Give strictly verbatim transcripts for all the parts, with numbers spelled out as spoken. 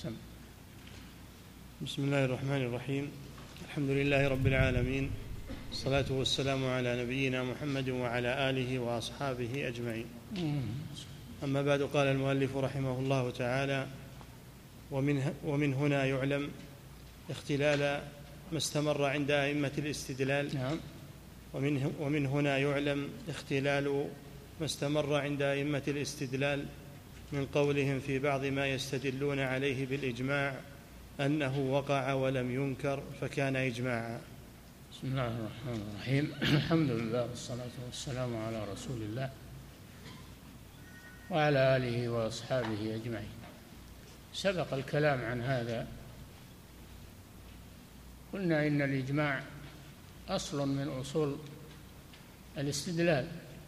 سم. بسم الله الرحمن الرحيم. الحمد لله رب العالمين، الصلاة والسلام على نبينا محمد وعلى آله وأصحابه أجمعين. أما بعد، قال المؤلف رحمه الله تعالى: ومن, ومن هنا يعلم اختلال ما استمر عند أئمة الاستدلال. نعم. ومن, ومن هنا يعلم اختلال ما استمر عند أئمة الاستدلال من قولهم في بعض ما يستدلون عليه بالإجماع أنه وقع ولم ينكر فكان إجماعا. بسم الله الرحمن الرحيم. الحمد لله والصلاة والسلام على رسول الله وعلى آله وأصحابه أجمعين. سبق الكلام عن هذا، قلنا إن الإجماع أصل من أصول الاستدلال،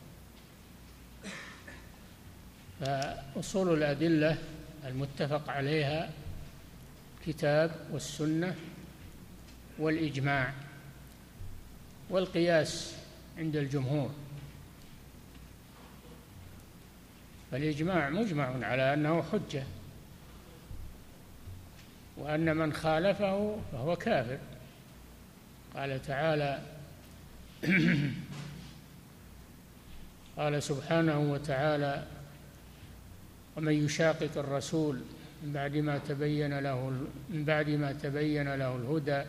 فأصول الأدلة المتفق عليها كتاب والسنة والإجماع والقياس عند الجمهور. فالإجماع مجمع على أنه حجة، وأن من خالفه فهو كافر. قال تعالى قال سبحانه وتعالى: ومن يشاقق الرسول من بعد ما تبين له من بعد ما تبين له الهدى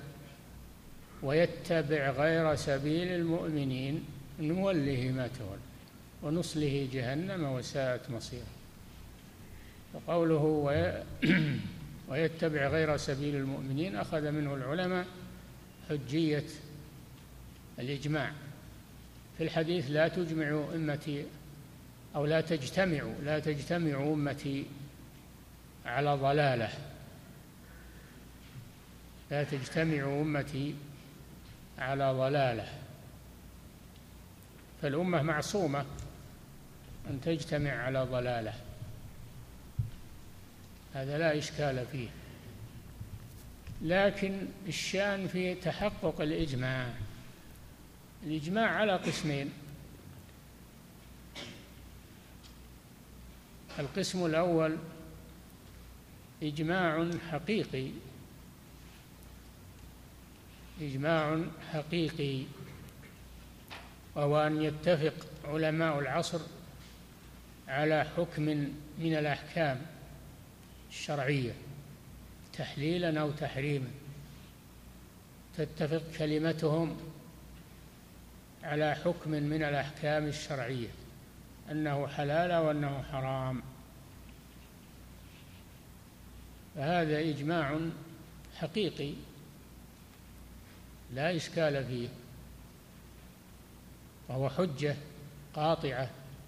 ويتبع غير سبيل المؤمنين نوله ما تولى ونصله جهنم وساءت مصيره. وقوله ويتبع غير سبيل المؤمنين أخذ منه العلماء حجية الإجماع. في الحديث: لا تجمع أمتي أو لا تجتمع لا تجتمع أمتي على ضلالة لا تجتمع أمتي على ضلالة. فالأمة معصومة أن تجتمع على ضلالة، هذا لا إشكال فيه. لكن الشأن في تحقق الإجماع. الإجماع على قسمين: القسم الأول إجماع حقيقي إجماع حقيقي وهو أن يتفق علماء العصر على حكم من الأحكام الشرعية تحليلا أو تحريما، تتفق كلمتهم على حكم من الأحكام الشرعية أنه حلال وأنه حرام، فهذا إجماع حقيقي لا إشكال فيه، وهو حجة قاطعة.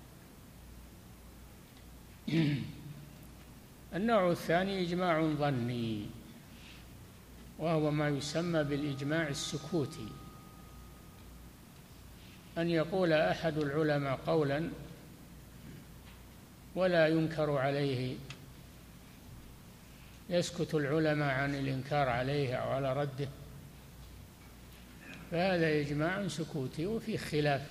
النوع الثاني إجماع ظني، وهو ما يسمى بالإجماع السكوتي، أن يقول أحد العلماء قولا ولا ينكر عليه، يسكت العلماء عن الإنكار عليه أو على رده، فهذا إجماع سكوتي وفيه خلاف.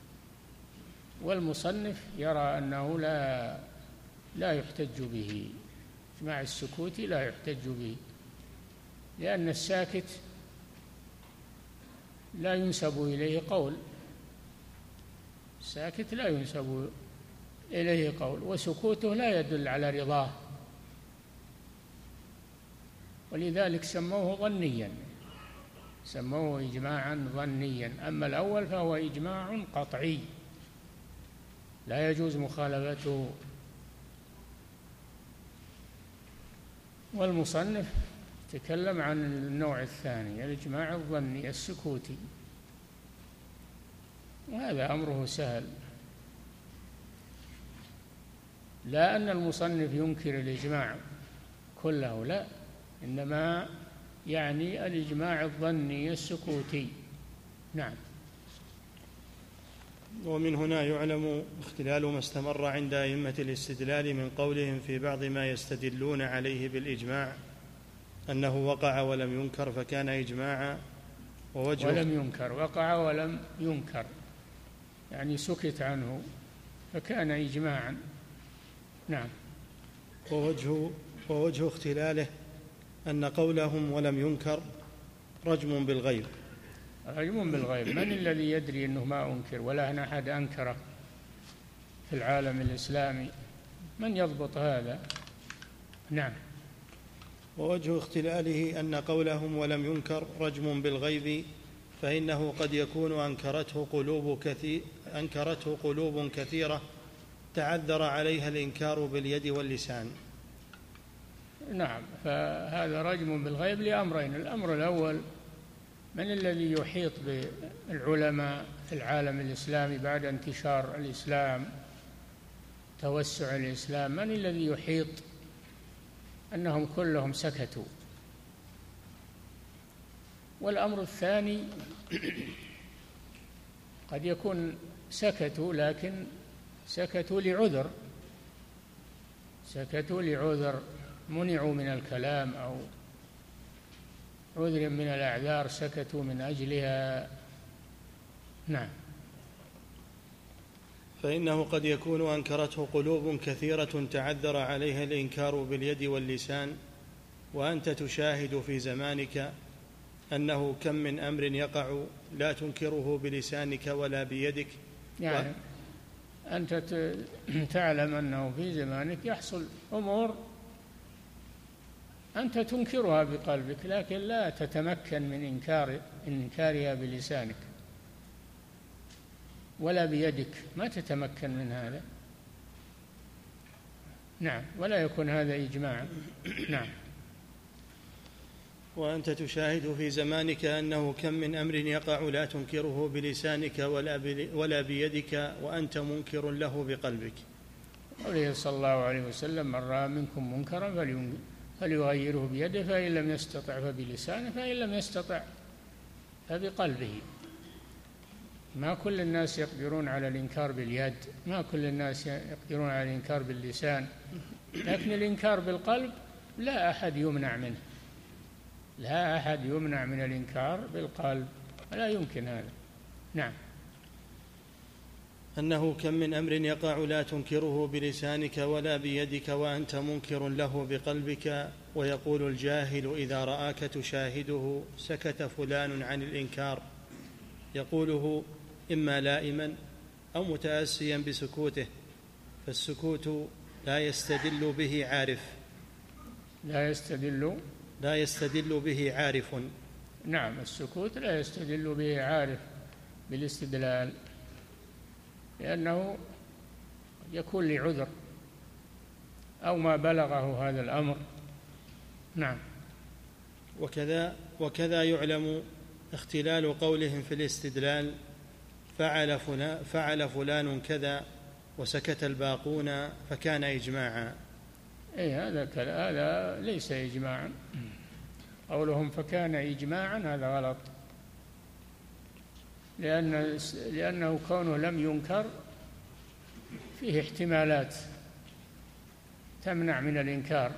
والمصنف يرى أنه لا لا يحتج به، إجماع السكوتي لا يحتج به، لأن الساكت لا ينسب إليه قول الساكت لا ينسب إليه قول وسكوته لا يدل على رضاه، ولذلك سموه ظنيا سموه إجماعا ظنيا. أما الأول فهو إجماع قطعي لا يجوز مخالفته. والمصنف تكلم عن النوع الثاني، الإجماع الظني السكوتي، وهذا أمره سهل. لا أن المصنف ينكر الإجماع كله، لا، إنما يعني الإجماع الظني السكوتي. نعم. ومن هنا يعلم اختلال ما استمر عند أئمة الاستدلال من قولهم في بعض ما يستدلون عليه بالإجماع أنه وقع ولم ينكر فكان إجماعا. ووجه ولم ينكر، وقع ولم ينكر يعني سكت عنه فكان إجماعا. نعم. ووجه ووجه اختلاله أن قولهم ولم ينكر رجم بالغيب. رجم بالغيب، من الذي يدري أنه ما أنكر ولا أن أحد أنكره في العالم الإسلامي؟ من يضبط هذا؟ نعم. ووجه اختلاله أن قولهم ولم ينكر رجم بالغيب، فإنه قد يكون أنكرته قلوب كثير أنكرته قلوب كثيرة تعذر عليها الإنكار باليد واللسان. نعم، فهذا رجم بالغيب لأمرين: الأمر الأول، من الذي يحيط بالعلماء في العالم الإسلامي بعد انتشار الإسلام، توسع الإسلام؟ من الذي يحيط أنهم كلهم سكتوا؟ والأمر الثاني، قد يكون سكتوا لكن سكتوا لعذر سكتوا لعذر منعوا من الكلام أو عذر من الأعذار سكتوا من أجلها. نعم. فإنه قد يكون أنكرته قلوب كثيرة تعذر عليها الإنكار باليد واللسان، وأنت تشاهد في زمانك أنه كم من أمر يقع لا تنكره بلسانك ولا بيدك. يعني و... أنت تعلم أنه في زمانك يحصل أمور أنت تنكرها بقلبك لكن لا تتمكن من إنكار إنكارها بلسانك ولا بيدك، ما تتمكن من هذا. نعم، ولا يكون هذا إجماعا. نعم. وأنت تشاهد في زمانك أنه كم من أمر يقع لا تنكره بلسانك ولا بيدك وأنت منكر له بقلبك. قوله صلى الله عليه وسلم: من رأى منكم منكرا فليغيره بيده، فإن لم يستطع فبلسانه، فإن لم يستطع فبقلبه. ما كل الناس يقدرون على الإنكار باليد، ما كل الناس يقدرون على الإنكار باللسان، لكن الإنكار بالقلب لا أحد يمنع منه، لا أحد يمنع من الإنكار بالقلب، لا يمكن هذا. نعم. أنه كم من أمر يقع لا تنكره بلسانك ولا بيدك وأنت منكر له بقلبك. ويقول الجاهل إذا رآك تشاهده: سكت فلان عن الإنكار، يقوله إما لائما أو متأسيا بسكوته، فالسكوت لا يستدل به عارف لا يستدل لا يستدل به عارف. نعم، السكوت لا يستدل به عارف بالاستدلال، لأنه يكون لعذر أو ما بلغه هذا الأمر. نعم. وكذا وكذا يعلم اختلال قولهم في الاستدلال: فعل فلان, فعل فلان كذا وسكت الباقون فكان إجماعا. أي هذا هذا ليس إجماعا، قولهم فكان إجماعا هذا غلط، لأن لأنه كونه لم ينكر فيه احتمالات تمنع من الإنكار.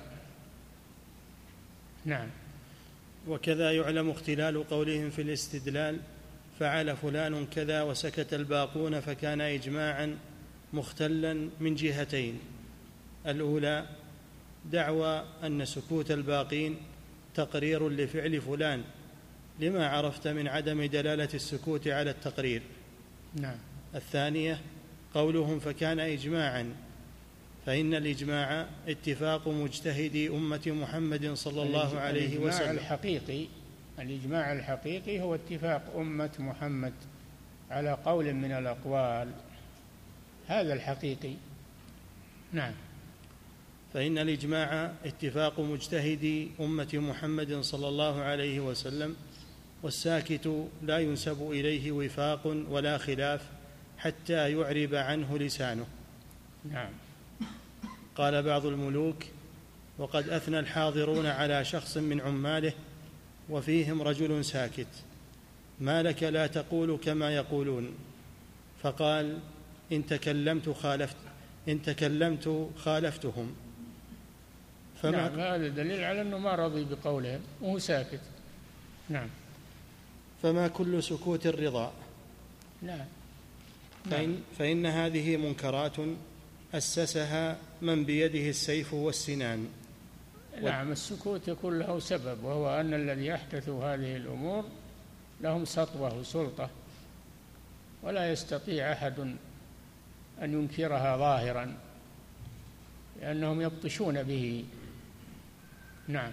نعم. وكذا يعلم اختلال قولهم في الاستدلال: فعل فلان كذا وسكت الباقون فكان إجماعا، مختلا من جهتين: الأولى دعوى أن سكوت الباقين تقرير لفعل فلان لما عرفت من عدم دلالة السكوت على التقرير. نعم. الثانية قولهم فكان إجماعا، فإن الإجماع اتفاق مجتهدي أمة محمد صلى الله عليه وسلم. الإجماع الحقيقي الإجماع الحقيقي هو اتفاق أمة محمد على قول من الأقوال، هذا الحقيقي. نعم. فإن الإجماع اتفاق مجتهدي أمة محمد صلى الله عليه وسلم، والساكت لا ينسب إليه وفاق ولا خلاف حتى يعرب عنه لسانه. نعم. قال بعض الملوك: وقد أثنى الحاضرون على شخص من عماله وفيهم رجل ساكت: ما لك لا تقول كما يقولون؟ فقال: إن تكلمت خالفت إن تكلمت خالفتهم. فما نعم، هذا دليل على أنه ما رضي بقولهم وهو ساكت. نعم. فما كل سكوت الرضا. نعم. فإن, فإن هذه منكرات أسسها من بيده السيف والسنان. نعم، السكوت يكون له سبب، وهو أن الذي أحدثوا هذه الأمور لهم سطوة وسلطة، ولا يستطيع أحد أن ينكرها ظاهرا لأنهم يبطشون به. نعم.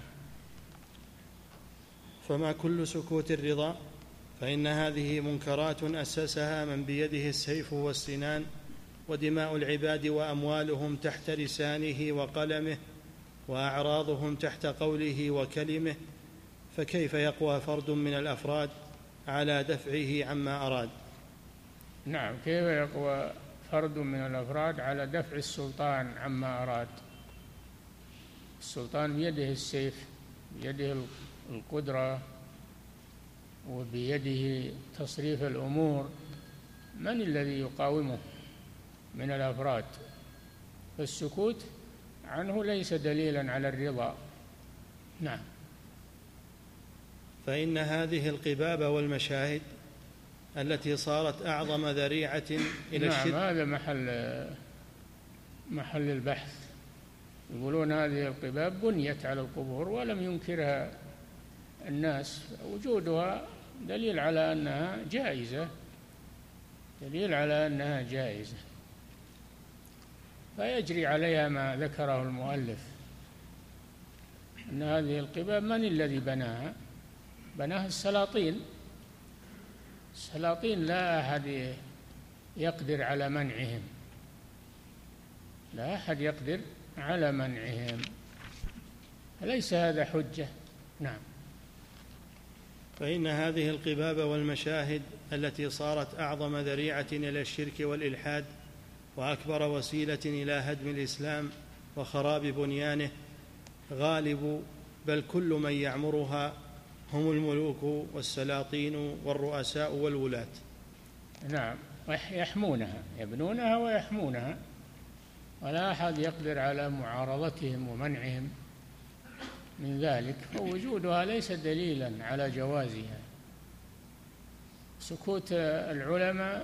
فما كل سكوت الرضا، فإن هذه منكرات أسسها من بيده السيف والسنان، ودماء العباد وأموالهم تحت لسانه وقلمه، وأعراضهم تحت قوله وكلمه، فكيف يقوى فرد من الأفراد على دفعه عما أراد؟ نعم، كيف يقوى فرد من الأفراد على دفع السلطان عما أراد؟ السلطان بيده السيف، بيده القدرة، وبيده تصريف الأمور، من الذي يقاومه من الأفراد؟ فالسكوت عنه ليس دليلا على الرضا. نعم. فإن هذه القباب والمشاهد التي صارت أعظم ذريعة إلى نعم، الشرك. هذا محل محل البحث. يقولون هذه القباب بنيت على القبور ولم ينكرها الناس، وجودها دليل على أنها جائزة، دليل على أنها جائزة، فيجري عليها ما ذكره المؤلف، أن هذه القباب من الذي بناها؟ بناها السلاطين. السلاطين لا أحد يقدر على منعهم، لا أحد يقدر على منعهم، فليس هذا حجة. نعم. فإن هذه القباب والمشاهد التي صارت أعظم ذريعة إلى الشرك والإلحاد، وأكبر وسيلة إلى هدم الإسلام وخراب بنيانه، غالب بل كل من يعمرها هم الملوك والسلاطين والرؤساء والولاة. نعم، يحمونها، يبنونها ويحمونها، ولا أحد يقدر على معارضتهم ومنعهم من ذلك، فوجودها ليس دليلا على جوازها. سكوت العلماء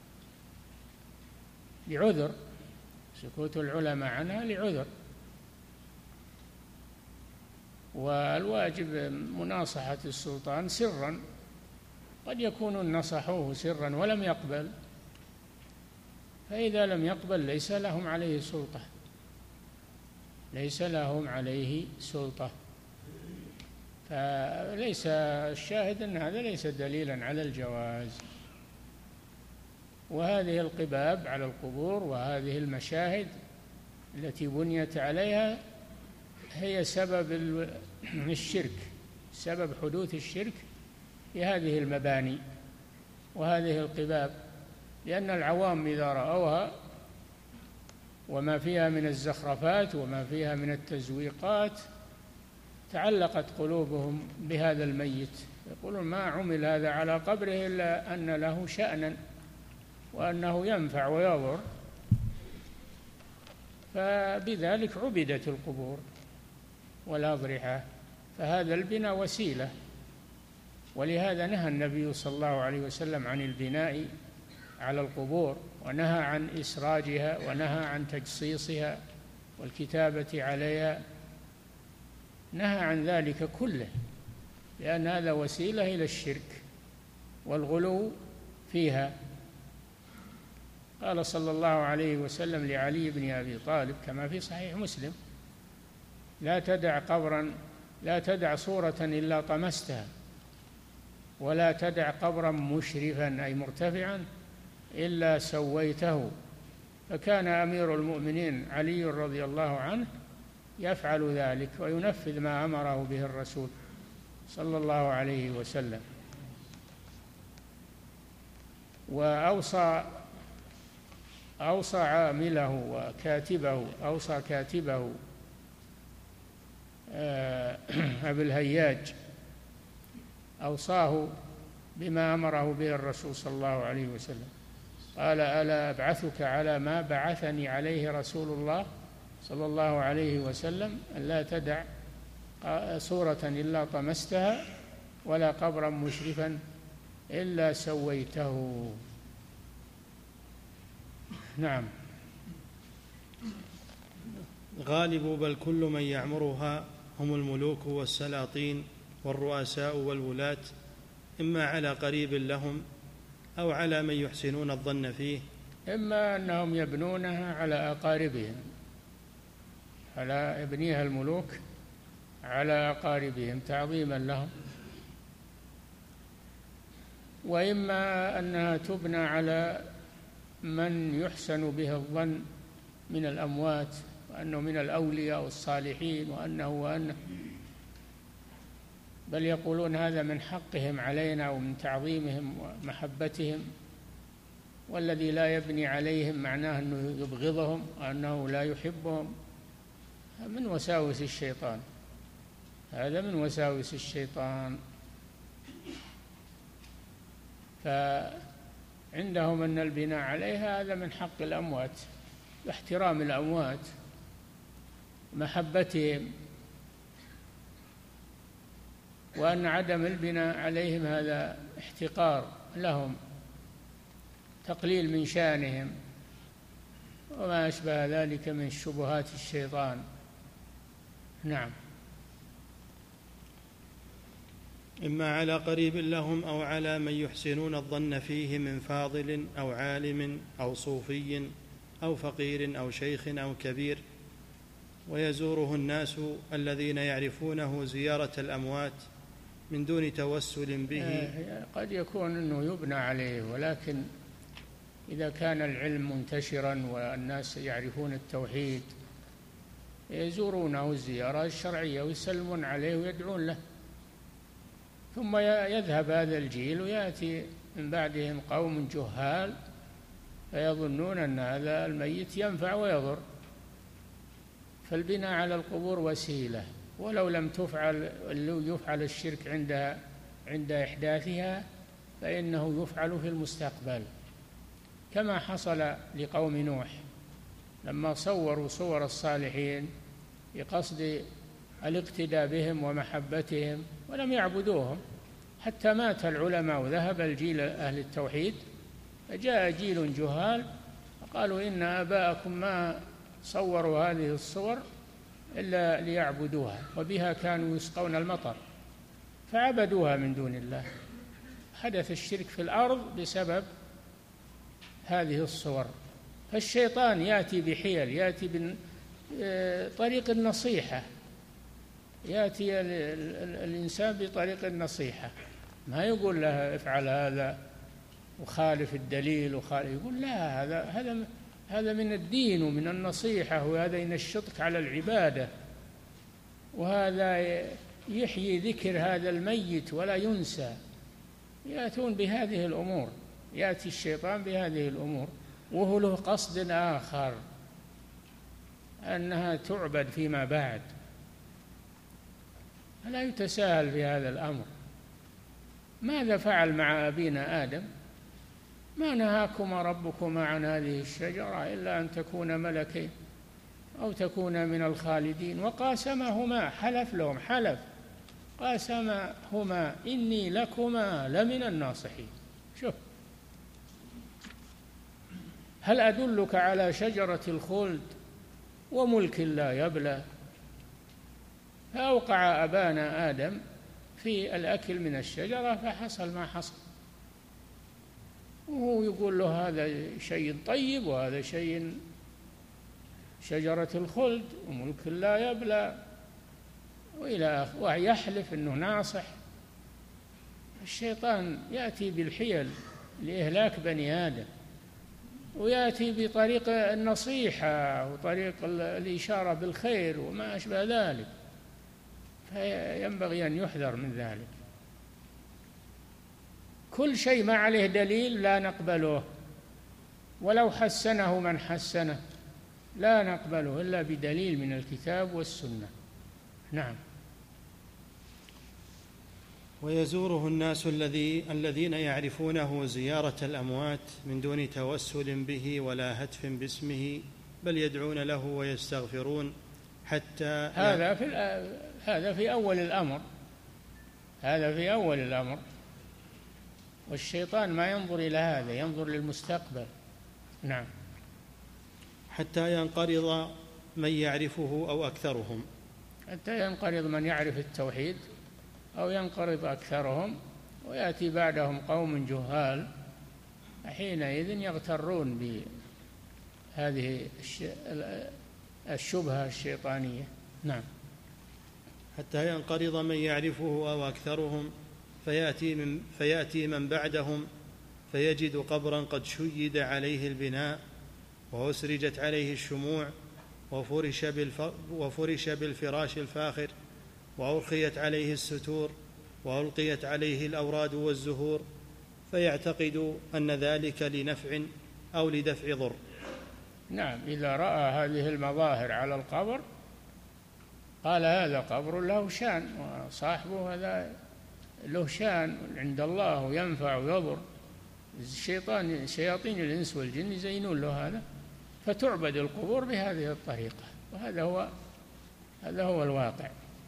لعذر، سكوت العلماء عنها لعذر، والواجب مناصحة السلطان سرا، قد يكونون نصحوه سرا ولم يقبل، فإذا لم يقبل ليس لهم عليه سلطة، ليس لهم عليه سلطة. فليس الشاهد أن هذا ليس دليلا على الجواز. وهذه القباب على القبور وهذه المشاهد التي بنيت عليها هي سبب الشرك، سبب حدوث الشرك في هذه المباني وهذه القباب، لأن العوام إذا رأوها وما فيها من الزخرفات وما فيها من التزويقات تعلقت قلوبهم بهذا الميت، يقولون ما عمل هذا على قبره إلا أن له شأنا وأنه ينفع ويضر، فبذلك عبدت القبور والأضرحة، فهذا البناء وسيلة. ولهذا نهى النبي صلى الله عليه وسلم عن البناء على القبور، ونهى عن إسراجها، ونهى عن تجصيصها والكتابة عليها، نهى عن ذلك كله، لأن هذا وسيلة إلى الشرك والغلو فيها. قال صلى الله عليه وسلم لعلي بن أبي طالب كما في صحيح مسلم: لا تدع قبرا لا تدع صورة إلا طمستها، ولا تدع قبرا مشرفا أي مرتفعا إلا سويته. فكان أمير المؤمنين علي رضي الله عنه يفعل ذلك وينفذ ما أمره به الرسول صلى الله عليه وسلم. وأوصى أوصى عامله وكاتبه أوصى كاتبه أبي الهياج، أوصاه بما أمره به الرسول صلى الله عليه وسلم، قال: ألا أبعثك على ما بعثني عليه رسول الله صلى الله عليه وسلم، أن لا تدع صورة إلا طمستها ولا قبرا مشرفا إلا سويته. نعم. غالب بل كل من يعمرها هم الملوك والسلاطين والرؤساء والولاة، إما على قريب لهم أو على من يحسنون الظن فيه. إما أنهم يبنونها على أقاربهم، على يبنيها الملوك على أقاربهم تعظيما لهم، وإما أنها تبنى على من يحسن به الظن من الأموات، وأنه من الأولياء والصالحين، وأنه وأنه بل يقولون هذا من حقهم علينا ومن تعظيمهم ومحبتهم، والذي لا يبني عليهم معناه أنه يبغضهم وأنه لا يحبهم. من وساوس الشيطان، هذا من وساوس الشيطان. فعندهم أن البناء عليها هذا من حق الأموات، باحترام الأموات، محبتهم، وأن عدم البناء عليهم هذا احتقار لهم، تقليل من شأنهم، وما أشبه ذلك من شبهات الشيطان. نعم. إما على قريب لهم أو على من يحسنون الظن فيه من فاضل أو عالم أو صوفي أو فقير أو شيخ أو كبير، ويزوره الناس الذين يعرفونه زيارة الأموات من دون توسل به. قد يكون أنه يبنى عليه، ولكن إذا كان العلم منتشرا والناس يعرفون التوحيد يزورونه الزيارة الشرعية ويسلمون عليه ويدعون له، ثم يذهب هذا الجيل ويأتي من بعدهم قوم جهال فيظنون أن هذا الميت ينفع ويضر. فالبناء على القبور وسيلة، ولو لم تفعل يفعل الشرك عند عند إحداثها فإنه يفعل في المستقبل، كما حصل لقوم نوح لما صوروا صور الصالحين بقصد الاقتداء بهم ومحبتهم ولم يعبدوهم، حتى مات العلماء وذهب الجيل أهل التوحيد، فجاء جيل جهال فقالوا إن آباءكم ما صوروا هذه الصور إلا ليعبدوها، وبها كانوا يسقون المطر، فعبدوها من دون الله. حدث الشرك في الأرض بسبب هذه الصور. فالشيطان يأتي بحيل، يأتي بطريق النصيحة، يأتي الإنسان بطريق النصيحة، ما يقول له افعل هذا وخالف الدليل وخالف، يقول لا، هذا هذا هذا من الدين ومن النصيحة، وهذا ينشطك على العبادة، وهذا يحيي ذكر هذا الميت ولا ينسى. يأتون بهذه الأمور، يأتي الشيطان بهذه الأمور وهو له قصد آخر، أنها تعبد فيما بعد. فلا يتساهل في هذا الأمر. ماذا فعل مع أبينا آدم؟ ما نهاكما ربكما عن هذه الشجرة إلا أن تكونا ملكين أو تكونا من الخالدين، وقاسمهما، حلف لهم، حلف قاسمهما إني لكما لمن الناصحين. شوف، هل أدلك على شجرة الخلد وملك لا يبلى؟ فأوقع أبانا آدم في الأكل من الشجرة فحصل ما حصل، وهو يقول له هذا شيء طيب وهذا شيء شجرة الخلد وملك لا يبلى وإلى آخره، ويحلف أنه ناصح. الشيطان يأتي بالحيل لإهلاك بني آدم، ويأتي بطريق النصيحة وطريق الإشارة بالخير وما أشبه ذلك، فينبغي أن يحذر من ذلك. كل شيء ما عليه دليل لا نقبله، ولو حسنه من حسنه لا نقبله إلا بدليل من الكتاب والسنة. نعم. ويزوره الناس الذي الذين يعرفونه زيارة الأموات من دون توسل به ولا هتف باسمه، بل يدعون له ويستغفرون حتى هذا في هذا في أول الأمر، هذا في أول الأمر، والشيطان ما ينظر إلى هذا، ينظر للمستقبل. نعم. حتى ينقرض من يعرفه أو أكثرهم، حتى ينقرض من يعرف التوحيد أو ينقرض أكثرهم ويأتي بعدهم قوم جهال، حينئذ يغترون بهذه الشبهة الشيطانية. نعم. حتى ينقرض من يعرفه أو أكثرهم فيأتي من, فيأتي من بعدهم فيجد قبرا قد شيد عليه البناء وأسرجت عليه الشموع وفرش, وفرش بالفراش الفاخر وأرخيت عليه الستور وألقيت عليه الأوراد والزهور، فيعتقد أن ذلك لنفع أو لدفع ضر. نعم، إذا رأى هذه المظاهر على القبر قال هذا قبر له شان وصاحبه هذا له شان عند الله وينفع ويضر. الشيطان شياطين الإنس والجن يزينون له هذا، فتعبد القبور بهذه الطريقة، وهذا هو هذا هو الواقع.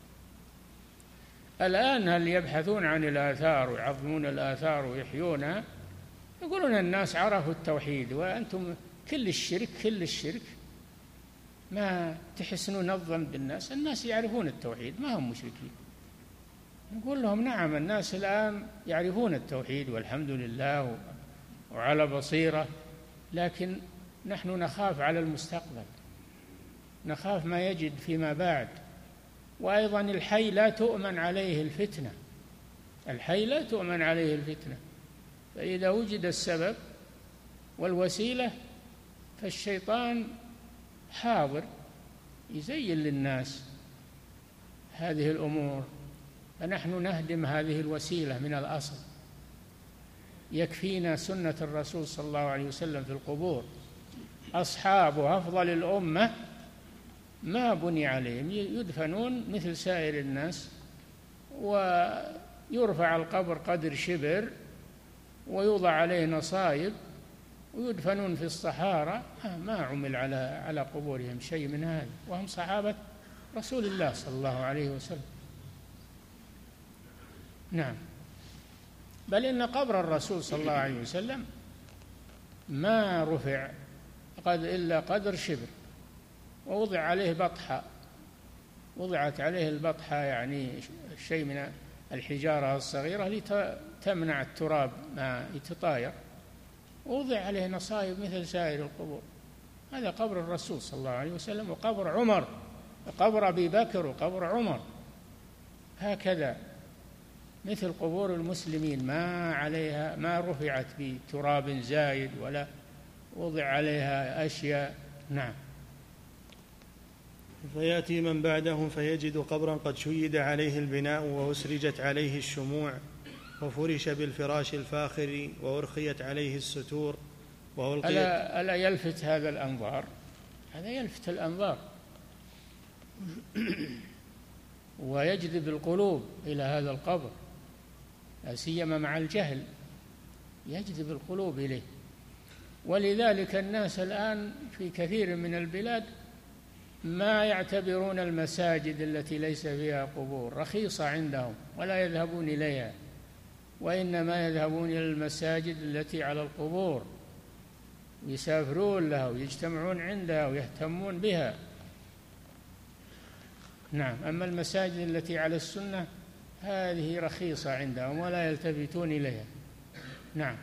الآن هل يبحثون عن الآثار ويعظمون الآثار ويحيونها؟ يقولون الناس عرفوا التوحيد وأنتم كل الشرك كل الشرك ما تحسنون الظن بالناس، الناس يعرفون التوحيد ما هم مشركين. نقول لهم نعم، الناس الآن يعرفون التوحيد والحمد لله وعلى بصيرة، لكن نحن نخاف على المستقبل، نخاف ما يجد فيما بعد. وأيضا الحي لا تؤمن عليه الفتنة، الحي لا تؤمن عليه الفتنة، فإذا وجد السبب والوسيلة فالشيطان حاضر يزين للناس هذه الأمور، فنحن نهدم هذه الوسيلة من الأصل. يكفينا سنة الرسول صلى الله عليه وسلم في القبور، أصحاب أفضل الأمة ما بني عليهم، يدفنون مثل سائر الناس، ويرفع القبر قدر شبر ويوضع عليه نصائب ويدفنون في الصحارى، ما عمل على على قبورهم شيء من هذا، وهم صحابة رسول الله صلى الله عليه وسلم. نعم، بل إن قبر الرسول صلى الله عليه وسلم ما رفع قد إلا قدر شبر، ووضع عليه بطحة، وضعت عليه البطحة يعني شيء من الحجارة الصغيرة لتمنع التراب ما يتطاير، ووضع عليه نصائب مثل سائر القبور. هذا قبر الرسول صلى الله عليه وسلم، وقبر عمر، وقبر أبي بكر، وقبر عمر، هكذا مثل قبور المسلمين ما عليها ما رفعت بتراب زايد ولا وضع عليها أشياء. نعم. فيأتي من بعدهم فيجد قبرا قد شيد عليه البناء وأسرجت عليه الشموع وفرش بالفراش الفاخر وأرخيت عليه الستور وألقيت. ألا, ألا يلفت هذا الأنظار؟ هذا يلفت الأنظار ويجذب القلوب إلى هذا القبر، لا سيما مع الجهل يجذب القلوب إليه. ولذلك الناس الآن في كثير من البلاد ما يعتبرون المساجد التي ليس فيها قبور رخيصة عندهم ولا يذهبون إليها، وإنما يذهبون إلى المساجد التي على القبور، يسافرون لها ويجتمعون عندها ويهتمون بها. نعم. أما المساجد التي على السنة هذه رخيصة عندهم ولا يلتفتون إليها. نعم.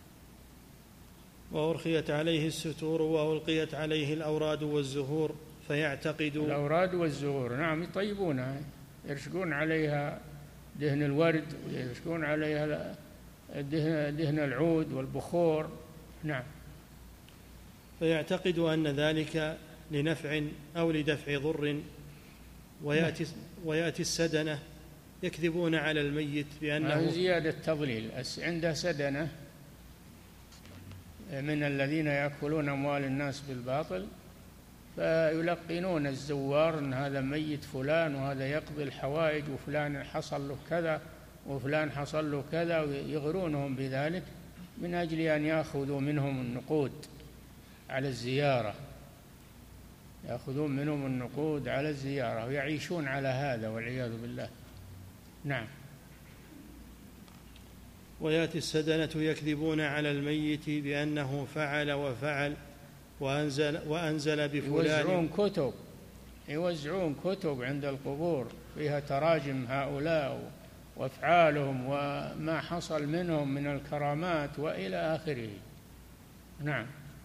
وأرخيت عليه الستور وألقيت عليه الأوراد والزهور، فيعتقد الأوراد والزهور. نعم، يطيبونها، يرشقون عليها دهن الورد ويرشقون عليها دهن, دهن العود والبخور. نعم. فيعتقد أن ذلك لنفع أو لدفع ضر. ويأتي, ويأتي السدنة يكذبون على الميت بأنه زيادة تضليل. عنده سدنة من الذين يأكلون أموال الناس بالباطل، فيلقنون الزوار أن هذا ميت فلان وهذا يقضي الحوائج وفلان حصل له كذا وفلان حصل له كذا، ويغرونهم بذلك من أجل أن يأخذوا منهم النقود على الزيارة، يأخذون منهم النقود على الزيارة ويعيشون على هذا والعياذ بالله. نعم. ويأتي السدنة يكذبون على الميت بأنه فعل وفعل وأنزل, وأنزل بفلان. يوزعون كتب يوزعون كتب عند القبور فيها تراجم هؤلاء وأفعالهم وما حصل منهم من الكرامات وإلى آخره. نعم.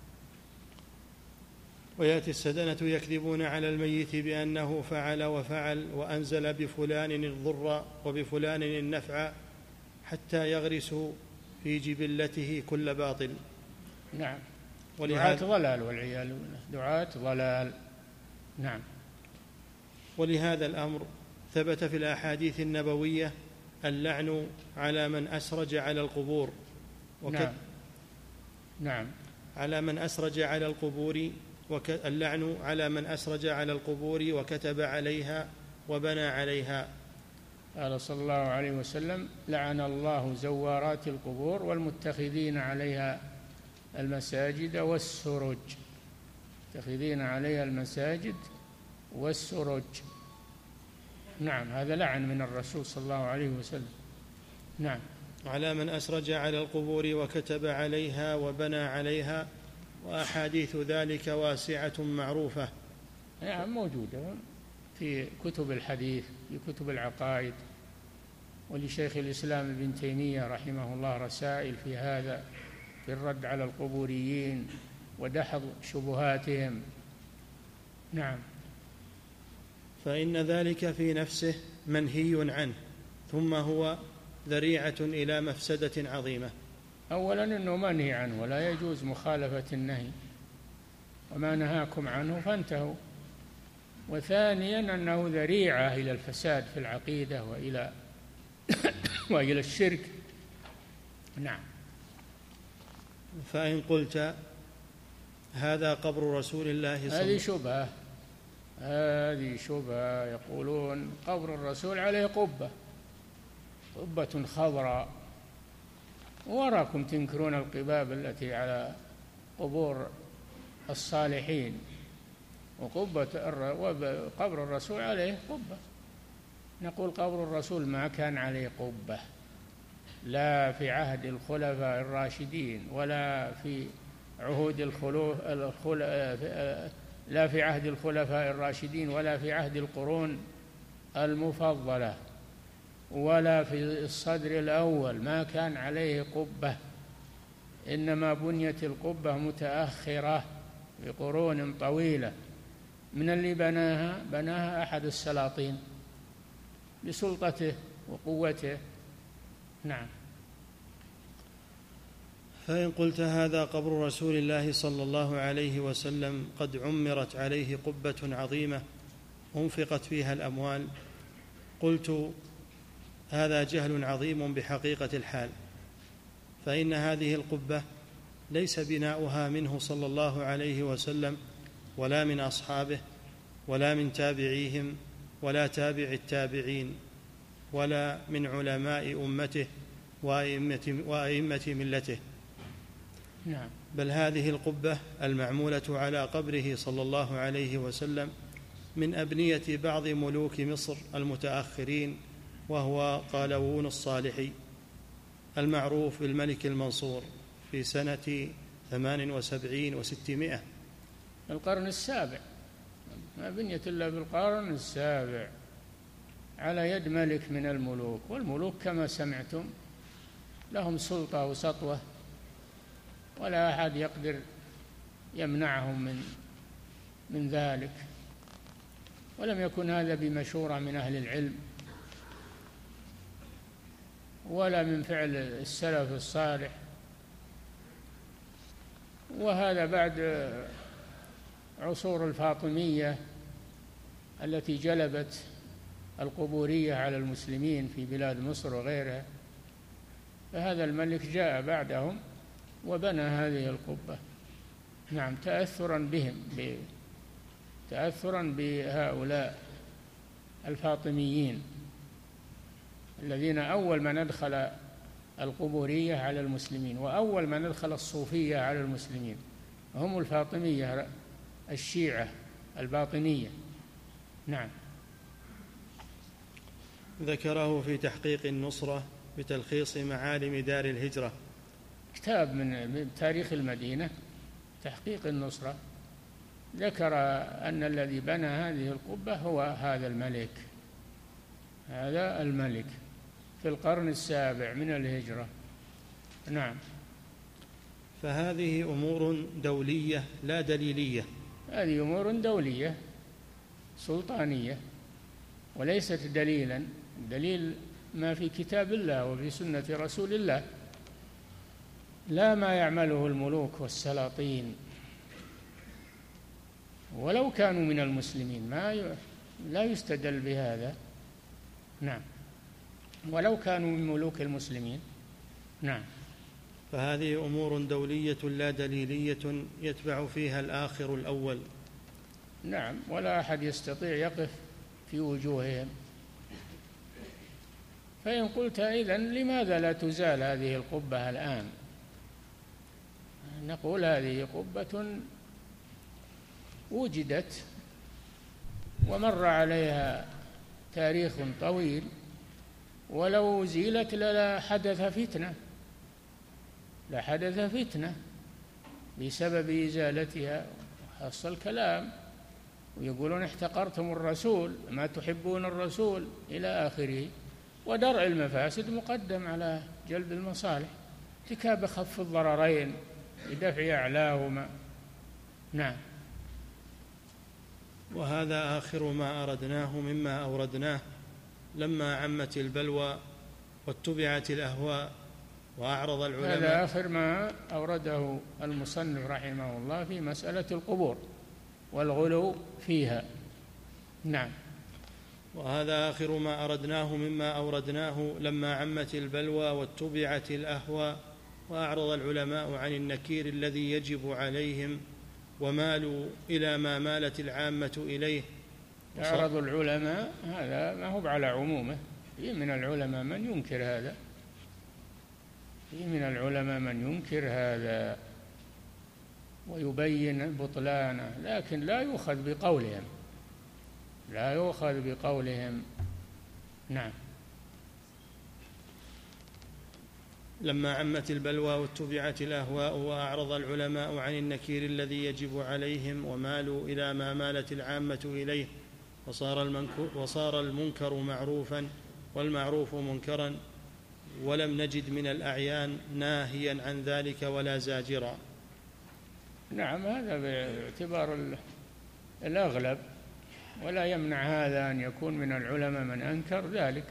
ويأتي السدنة يكذبون على الميت بأنه فعل وفعل وأنزل بفلان الضر وبفلان النفع حتى يغرسوا في جبلته كل باطل. نعم. دعاة ضلال والعياذ بالله، دعاة ضلال. نعم. ولهذا الأمر ثبت في الأحاديث النبوية اللعن على من أسرج على القبور وك... نعم. نعم. على من أسرج على القبور وك... اللعن على من أسرج على القبور وكتب عليها وبنى عليها. قال صلى الله عليه وسلم: لعن الله زوارات القبور والمتخذين عليها المساجد والسرج. متخذين عليها المساجد والسرج. نعم، هذا لعن من الرسول صلى الله عليه وسلم. نعم. على من أسرج على القبور وكتب عليها وبنى عليها، وأحاديث ذلك واسعة معروفة. نعم، موجودة في كتب الحديث، في كتب العقائد، ولشيخ الإسلام ابن تيمية رحمه الله رسائل في هذا، في الرد على القبوريين ودحض شبهاتهم. نعم. فإن ذلك في نفسه منهي عنه، ثم هو ذريعة إلى مفسدة عظيمة. أولا أنه منهي عنه ولا يجوز مخالفة النهي، وما نهاكم عنه فانتهوا. وثانيا أنه ذريعة إلى الفساد في العقيدة وإلى وإلى الشرك. نعم. فإن قلت هذا قبر رسول الله صلى الله عليه وسلم، هذه شبهة هذه شبهة يقولون قبر الرسول عليه قبة قبة خضراء، وراكم تنكرون القباب التي على قبور الصالحين، وقبة قبر الرسول عليه قبة. نقول قبر الرسول ما كان عليه قبة، لا في عهد الخلفاء الراشدين ولا في عهود الخلوف لا في عهد الخلفاء الراشدين ولا في عهد القرون المفضلة ولا في الصدر الأول ما كان عليه قبة، إنما بنيت القبة متأخرة بقرون طويلة. من اللي بناها؟ بناها أحد السلاطين بسلطته وقوته. نعم. فإن قلت هذا قبر رسول الله صلى الله عليه وسلم قد عمرت عليه قبة عظيمة أنفقت فيها الأموال، قلت هذا جهل عظيم بحقيقة الحال، فإن هذه القبة ليس بناؤها منه صلى الله عليه وسلم ولا من أصحابه ولا من تابعيهم ولا تابع التابعين ولا من علماء أمته وأئمة ملته. نعم. بل هذه القبة المعمولة على قبره صلى الله عليه وسلم من أبنية بعض ملوك مصر المتأخرين، وهو قالوون الصالحي المعروف بالملك المنصور في سنة ثمان وسبعين وستمائة، القرن السابع، ما بنيت إلا بالقرن السابع على يد ملك من الملوك. والملوك كما سمعتم لهم سلطة وسطوة ولا أحد يقدر يمنعهم من من ذلك، ولم يكن هذا بمشورة من أهل العلم ولا من فعل السلف الصالح، وهذا بعد عصور الفاطمية التي جلبت القبورية على المسلمين في بلاد مصر وغيرها. فهذا الملك جاء بعدهم وبنى هذه القبة. نعم، تأثرا بهم، تأثرا بهؤلاء الفاطميين الذين أول ما ندخل القبورية على المسلمين وأول ما ندخل الصوفية على المسلمين هم الفاطمية الشيعة الباطنية. نعم. ذكره في تحقيق النصرة بتلخيص معالم دار الهجرة، كتاب من تاريخ المدينة، تحقيق النصرة. ذكر أن الذي بنى هذه القبة هو هذا الملك، هذا الملك في القرن السابع من الهجرة. نعم. فهذه أمور دولية لا دليلية. هذه أمور دولية سلطانية وليست دليلا. الدليل ما في كتاب الله وفي سنة رسول الله، لا ما يعمله الملوك والسلاطين ولو كانوا من المسلمين، ما ي... لا يستدل بهذا. نعم، ولو كانوا من ملوك المسلمين. نعم. فهذه أمور دولية لا دليلية يتبع فيها الآخر الأول. نعم، ولا أحد يستطيع يقف في وجوههم. فإن قلت إذن لماذا لا تزال هذه القبة الآن؟ نقول هذه قبة وجدت ومر عليها تاريخ طويل، ولو زيلت للا حدث فتنة لحدث فتنة بسبب إزالتها. حصل كلام ويقولون احتقرتم الرسول، ما تحبون الرسول إلى آخره. ودرء المفاسد مقدم على جلب المصالح، ارتكاب خف الضررين لدفع أعلاهما. نعم. وهذا آخر ما أردناه مما أوردناه لما عمت البلوى واتبعت الأهواء وأعرض العلماء. هذا آخر ما أورده المصنف رحمه الله في مسألة القبور والغلو فيها. نعم. وهذا آخر ما أردناه مما أوردناه لما عمت البلوى واتبعت الأهواء وأعرض العلماء عن النكير الذي يجب عليهم ومالوا إلى ما مالت العامة إليه. أعرض العلماء هذا ما هو على عمومه، في من العلماء من ينكر هذا، في من العلماء من ينكر هذا ويبين بطلانه، لكن لا يؤخذ بقولهم، لا يؤخذ بقولهم. نعم. لما عمت البلوى واتبعت الأهواء وأعرض العلماء عن النكير الذي يجب عليهم ومالوا إلى ما مالت العامة إليه، وصار, وصار المنكر معروفا والمعروف منكرا، ولم نجد من الأعيان ناهيا عن ذلك ولا زاجرا. نعم، هذا باعتبار الأغلب، ولا يمنع هذا أن يكون من العلماء من أنكر ذلك،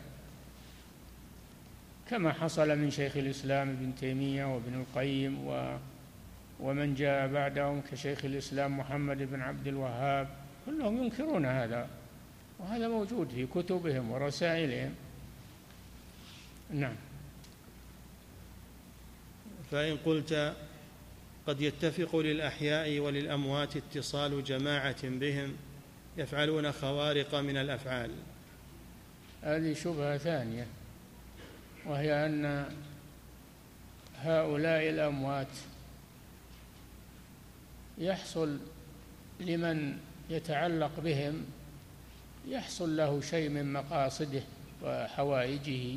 كما حصل من شيخ الإسلام ابن تيمية وابن القيم ومن جاء بعدهم كشيخ الإسلام محمد بن عبد الوهاب، كلهم ينكرون هذا، وهذا موجود في كتبهم ورسائلهم. نعم. فإن قلت قد يتفق للأحياء وللأموات اتصال جماعة بهم يفعلون خوارق من الأفعال، هذه شبهة ثانية، وهي أن هؤلاء الأموات يحصل لمن يتعلق بهم يحصل له شيء من مقاصده وحوائجه،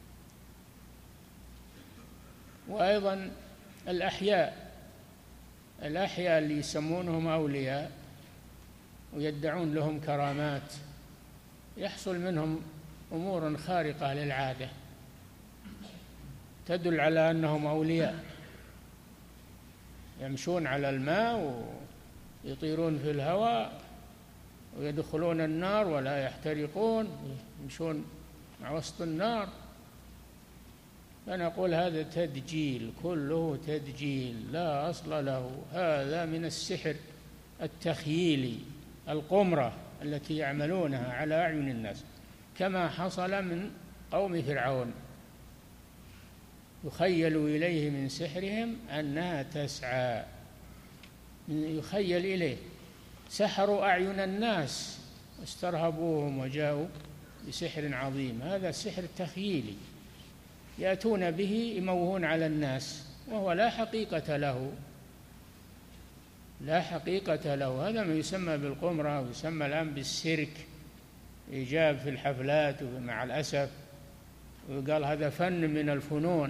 وأيضا الأحياء الأحياء اللي يسمونهم أولياء ويدعون لهم كرامات يحصل منهم أمور خارقة للعادة تدل على أنهم أولياء، يمشون على الماء ويطيرون في الهواء ويدخلون النار ولا يحترقون، يمشون مع وسط النار. فنقول هذا تدجيل، كله تدجيل لا أصل له، هذا من السحر التخييلي، القمرة التي يعملونها على أعين الناس، كما حصل من قوم فرعون، يخيل إليه من سحرهم أنها تسعى، يخيل إليه، سحروا أعين الناس واسترهبوهم وجاءوا بسحر عظيم. هذا السحر التخييلي يأتون به يموهون على الناس وهو لا حقيقة له، لا حقيقة له. هذا ما يسمى بالقمرة ويسمى الآن بالسيرك، إيجاب في الحفلات مع الأسف، وقال هذا فن من الفنون،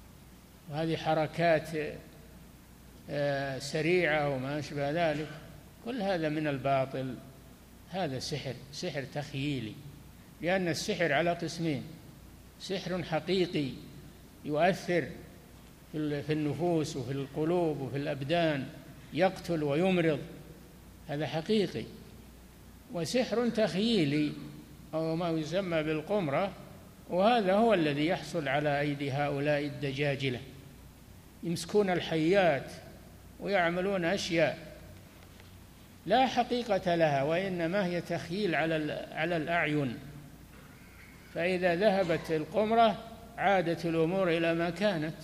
وهذه حركات سريعة وما أشبه ذلك. كل هذا من الباطل، هذا سحر، سحر تخييلي، لأن السحر على قسمين: سحر حقيقي يؤثر في النفوس وفي القلوب وفي الأبدان، يقتل ويمرض، هذا حقيقي، وسحر تخييلي أو ما يسمى بالقمرة، وهذا هو الذي يحصل على أيدي هؤلاء الدجاجلة، يمسكون الحيات ويعملون أشياء لا حقيقة لها، وإنما هي تخييل على على الأعين، فإذا ذهبت القمرة عادت الأمور إلى ما كانت.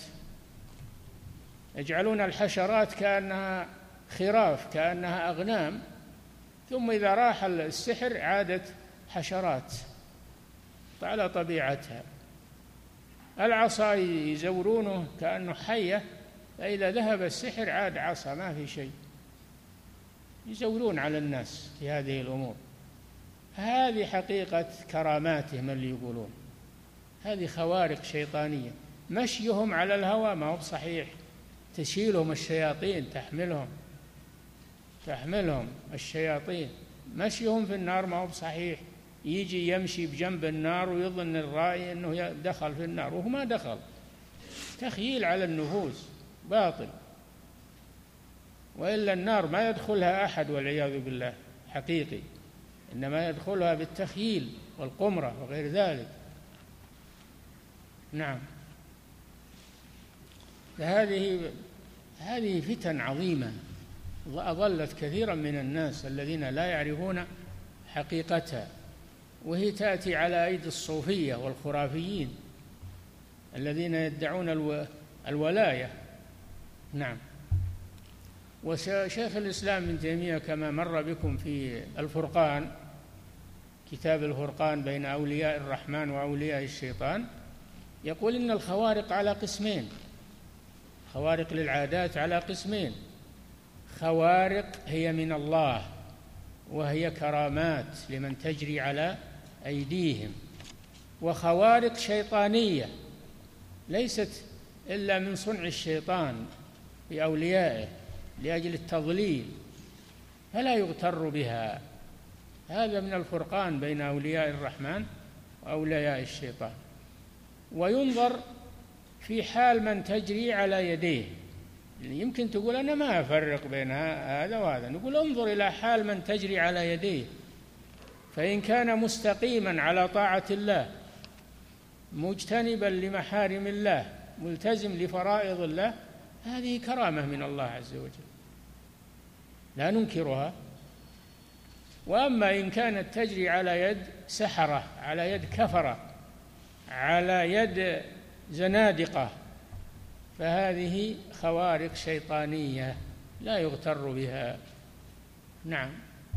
يجعلون الحشرات كأنها خراف، كأنها أغنام، ثم إذا راح السحر عادت حشرات على طبيعتها. العصا يزورونه كأنه حية، فإذا ذهب السحر عاد عصا، ما في شيء. يزورون على الناس في هذه الأمور. هذه حقيقة كراماتهم اللي يقولون، هذه خوارق شيطانية. مشيهم على الهوى ما هو بصحيح، تشيلهم الشياطين، تحملهم تحملهم الشياطين. مشيهم في النار ما هو بصحيح، يجي يمشي بجنب النار ويظن الرائي أنه دخل في النار وهو ما دخل. تخييل على النفوس باطل، وإلا النار ما يدخلها أحد والعياذ بالله حقيقي، إنما يدخلها بالتخييل والقمرة وغير ذلك. نعم. فهذه هذه فتن عظيمة أضلت كثيرا من الناس الذين لا يعرفون حقيقتها، وهي تأتي على أيدي الصوفية والخرافيين الذين يدعون الو... الولاية. نعم. وشيخ الإسلام ابن تيمية كما مر بكم في الفرقان، كتاب الفرقان بين أولياء الرحمن وأولياء الشيطان، يقول إن الخوارق على قسمين، خوارق للعادات على قسمين: خوارق هي من الله وهي كرامات لمن تجري على أيديهم، وخوارق شيطانية ليست إلا من صنع الشيطان بأوليائه لأجل التضليل، فلا يغتر بها. هذا من الفرقان بين أولياء الرحمن وأولياء الشيطان. وينظر في حال من تجري على يديه، يمكن تقول أنا ما أفرق بين هذا وهذا، نقول انظر إلى حال من تجري على يديه، فإن كان مستقيما على طاعة الله، مجتنبا لمحارم الله، ملتزم لفرائض الله، هذه كرامة من الله عز وجل لا ننكرها. وأما إن كانت تجري على يد سحرة، على يد كفرة، على يد زنادقة، فهذه خوارق شيطانية لا يغتر بها. نعم.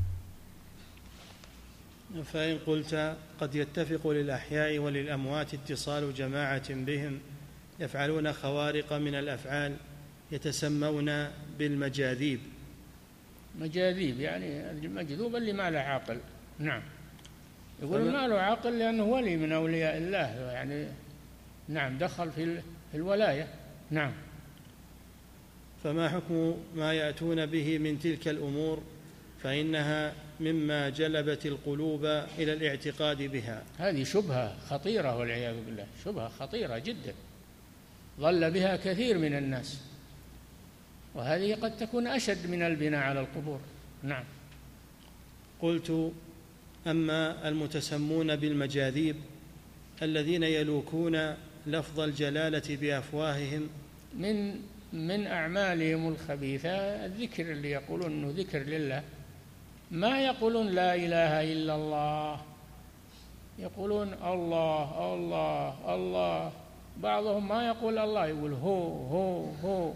فإن قلت قد يتفق للأحياء وللأموات اتصال جماعة بهم يفعلون خوارق من الأفعال يتسمون بالمجاذيب. مجاذيب يعني المجذوب اللي ما له عقل. نعم. يقول ما له عقل لأنه ولي من أولياء الله، يعني نعم دخل في الولاية. نعم. فما حكم ما يأتون به من تلك الأمور؟ فإنها مما جلبت القلوب إلى الاعتقاد بها. هذه شبهة خطيرة والعياذ بالله، شبهة خطيرة جدا ضل بها كثير من الناس، وهذه قد تكون أشد من البناء على القبور. نعم. قلت أما المتسمون بالمجاذيب الذين يلوكون لفظ الجلالة بأفواههم، من من أعمالهم الخبيثة الذكر، اللي يقولون أنه ذكر لله، ما يقولون لا إله إلا الله، يقولون الله الله الله. بعضهم ما يقول الله، يقول هو هو هو،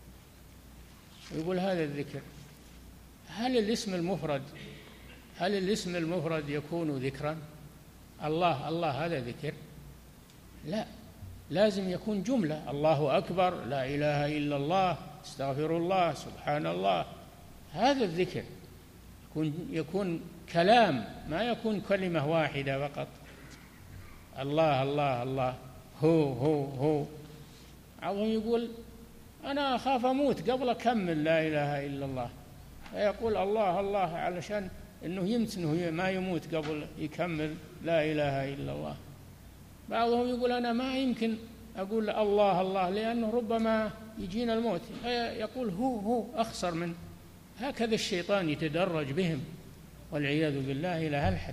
يقول هذا الذكر. هل الاسم المفرد هل الاسم المفرد يكون ذكرا؟ الله الله هذا ذكر؟ لا، لازم يكون جملة: الله أكبر، لا إله إلا الله، استغفر الله، سبحان الله. هذا الذكر يكون, يكون كلام، ما يكون كلمة واحدة فقط. الله الله الله، هو هو هو. بعضهم يقول أنا أخاف أموت قبل أكمل لا إله إلا الله، فيقول الله الله علشان أنه يمتنه ما يموت قبل يكمل لا إله إلا الله. بعضهم يقول أنا ما يمكن أقول الله الله لأنه ربما يجينا الموت، فيقول هو هو أخسر منه. هكذا الشيطان يتدرج بهم والعياذ بالله إلى هالحد.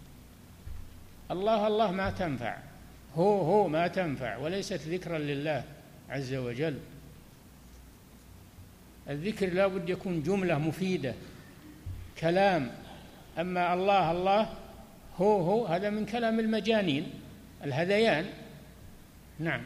الله الله ما تنفع، هو هو ما تنفع، وليست ذكرا لله عز وجل. الذكر لا بد يكون جملة مفيدة، كلام. أما الله الله هو هو هذا من كلام المجانين الهذيان. نعم.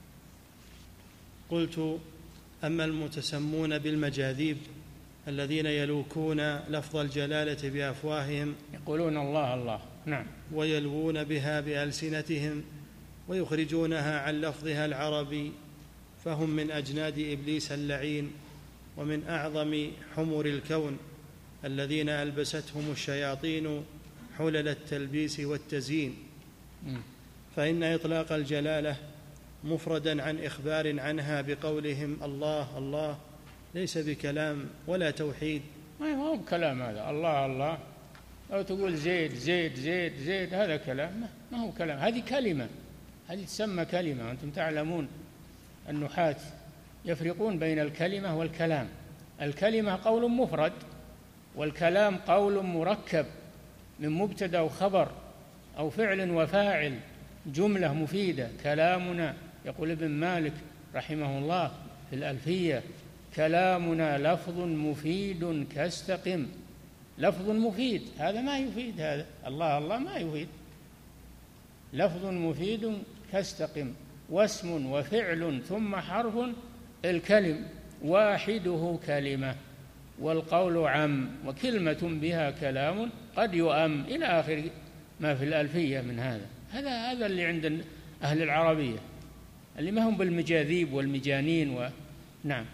قلت: أما المتسمون بالمجاذيب الذين يلوكون لفظ الجلالة بأفواههم يقولون الله الله، نعم، ويلوون بها بألسنتهم ويخرجونها عن لفظها العربي، فهم من أجناد إبليس اللعين ومن أعظم حمر الكون الذين ألبستهم الشياطين حلل التلبيس والتزيين. فإن إطلاق الجلالة مفردا عن إخبار عنها بقولهم الله الله ليس بكلام ولا توحيد. ما هو كلام هذا الله الله، أو تقول زيد زيد زيد زيد، هذا كلام؟ ما هو كلام، هذه كلمة، هذه تسمى كلمة. أنتم تعلمون النحاة يفرقون بين الكلمة والكلام. الكلمة قول مفرد، والكلام قول مركب من مبتدأ وخبر أو فعل وفاعل، جملة مفيدة. كلامنا، يقول ابن مالك رحمه الله في الألفية: كلامنا لفظ مفيد كاستقم. لفظ مفيد، هذا ما يفيد، هذا الله الله ما يفيد. لفظ مفيد كاستقم، واسم وفعل ثم حرف الكلم واحده كلمة، والقول عم، وكلمة بها كلام قد يؤم، إلى آخر ما في الألفية من هذا. هذا هذا اللي عند أهل العربية، اللي ما هم بالمجاذيب والمجانين و... نعم.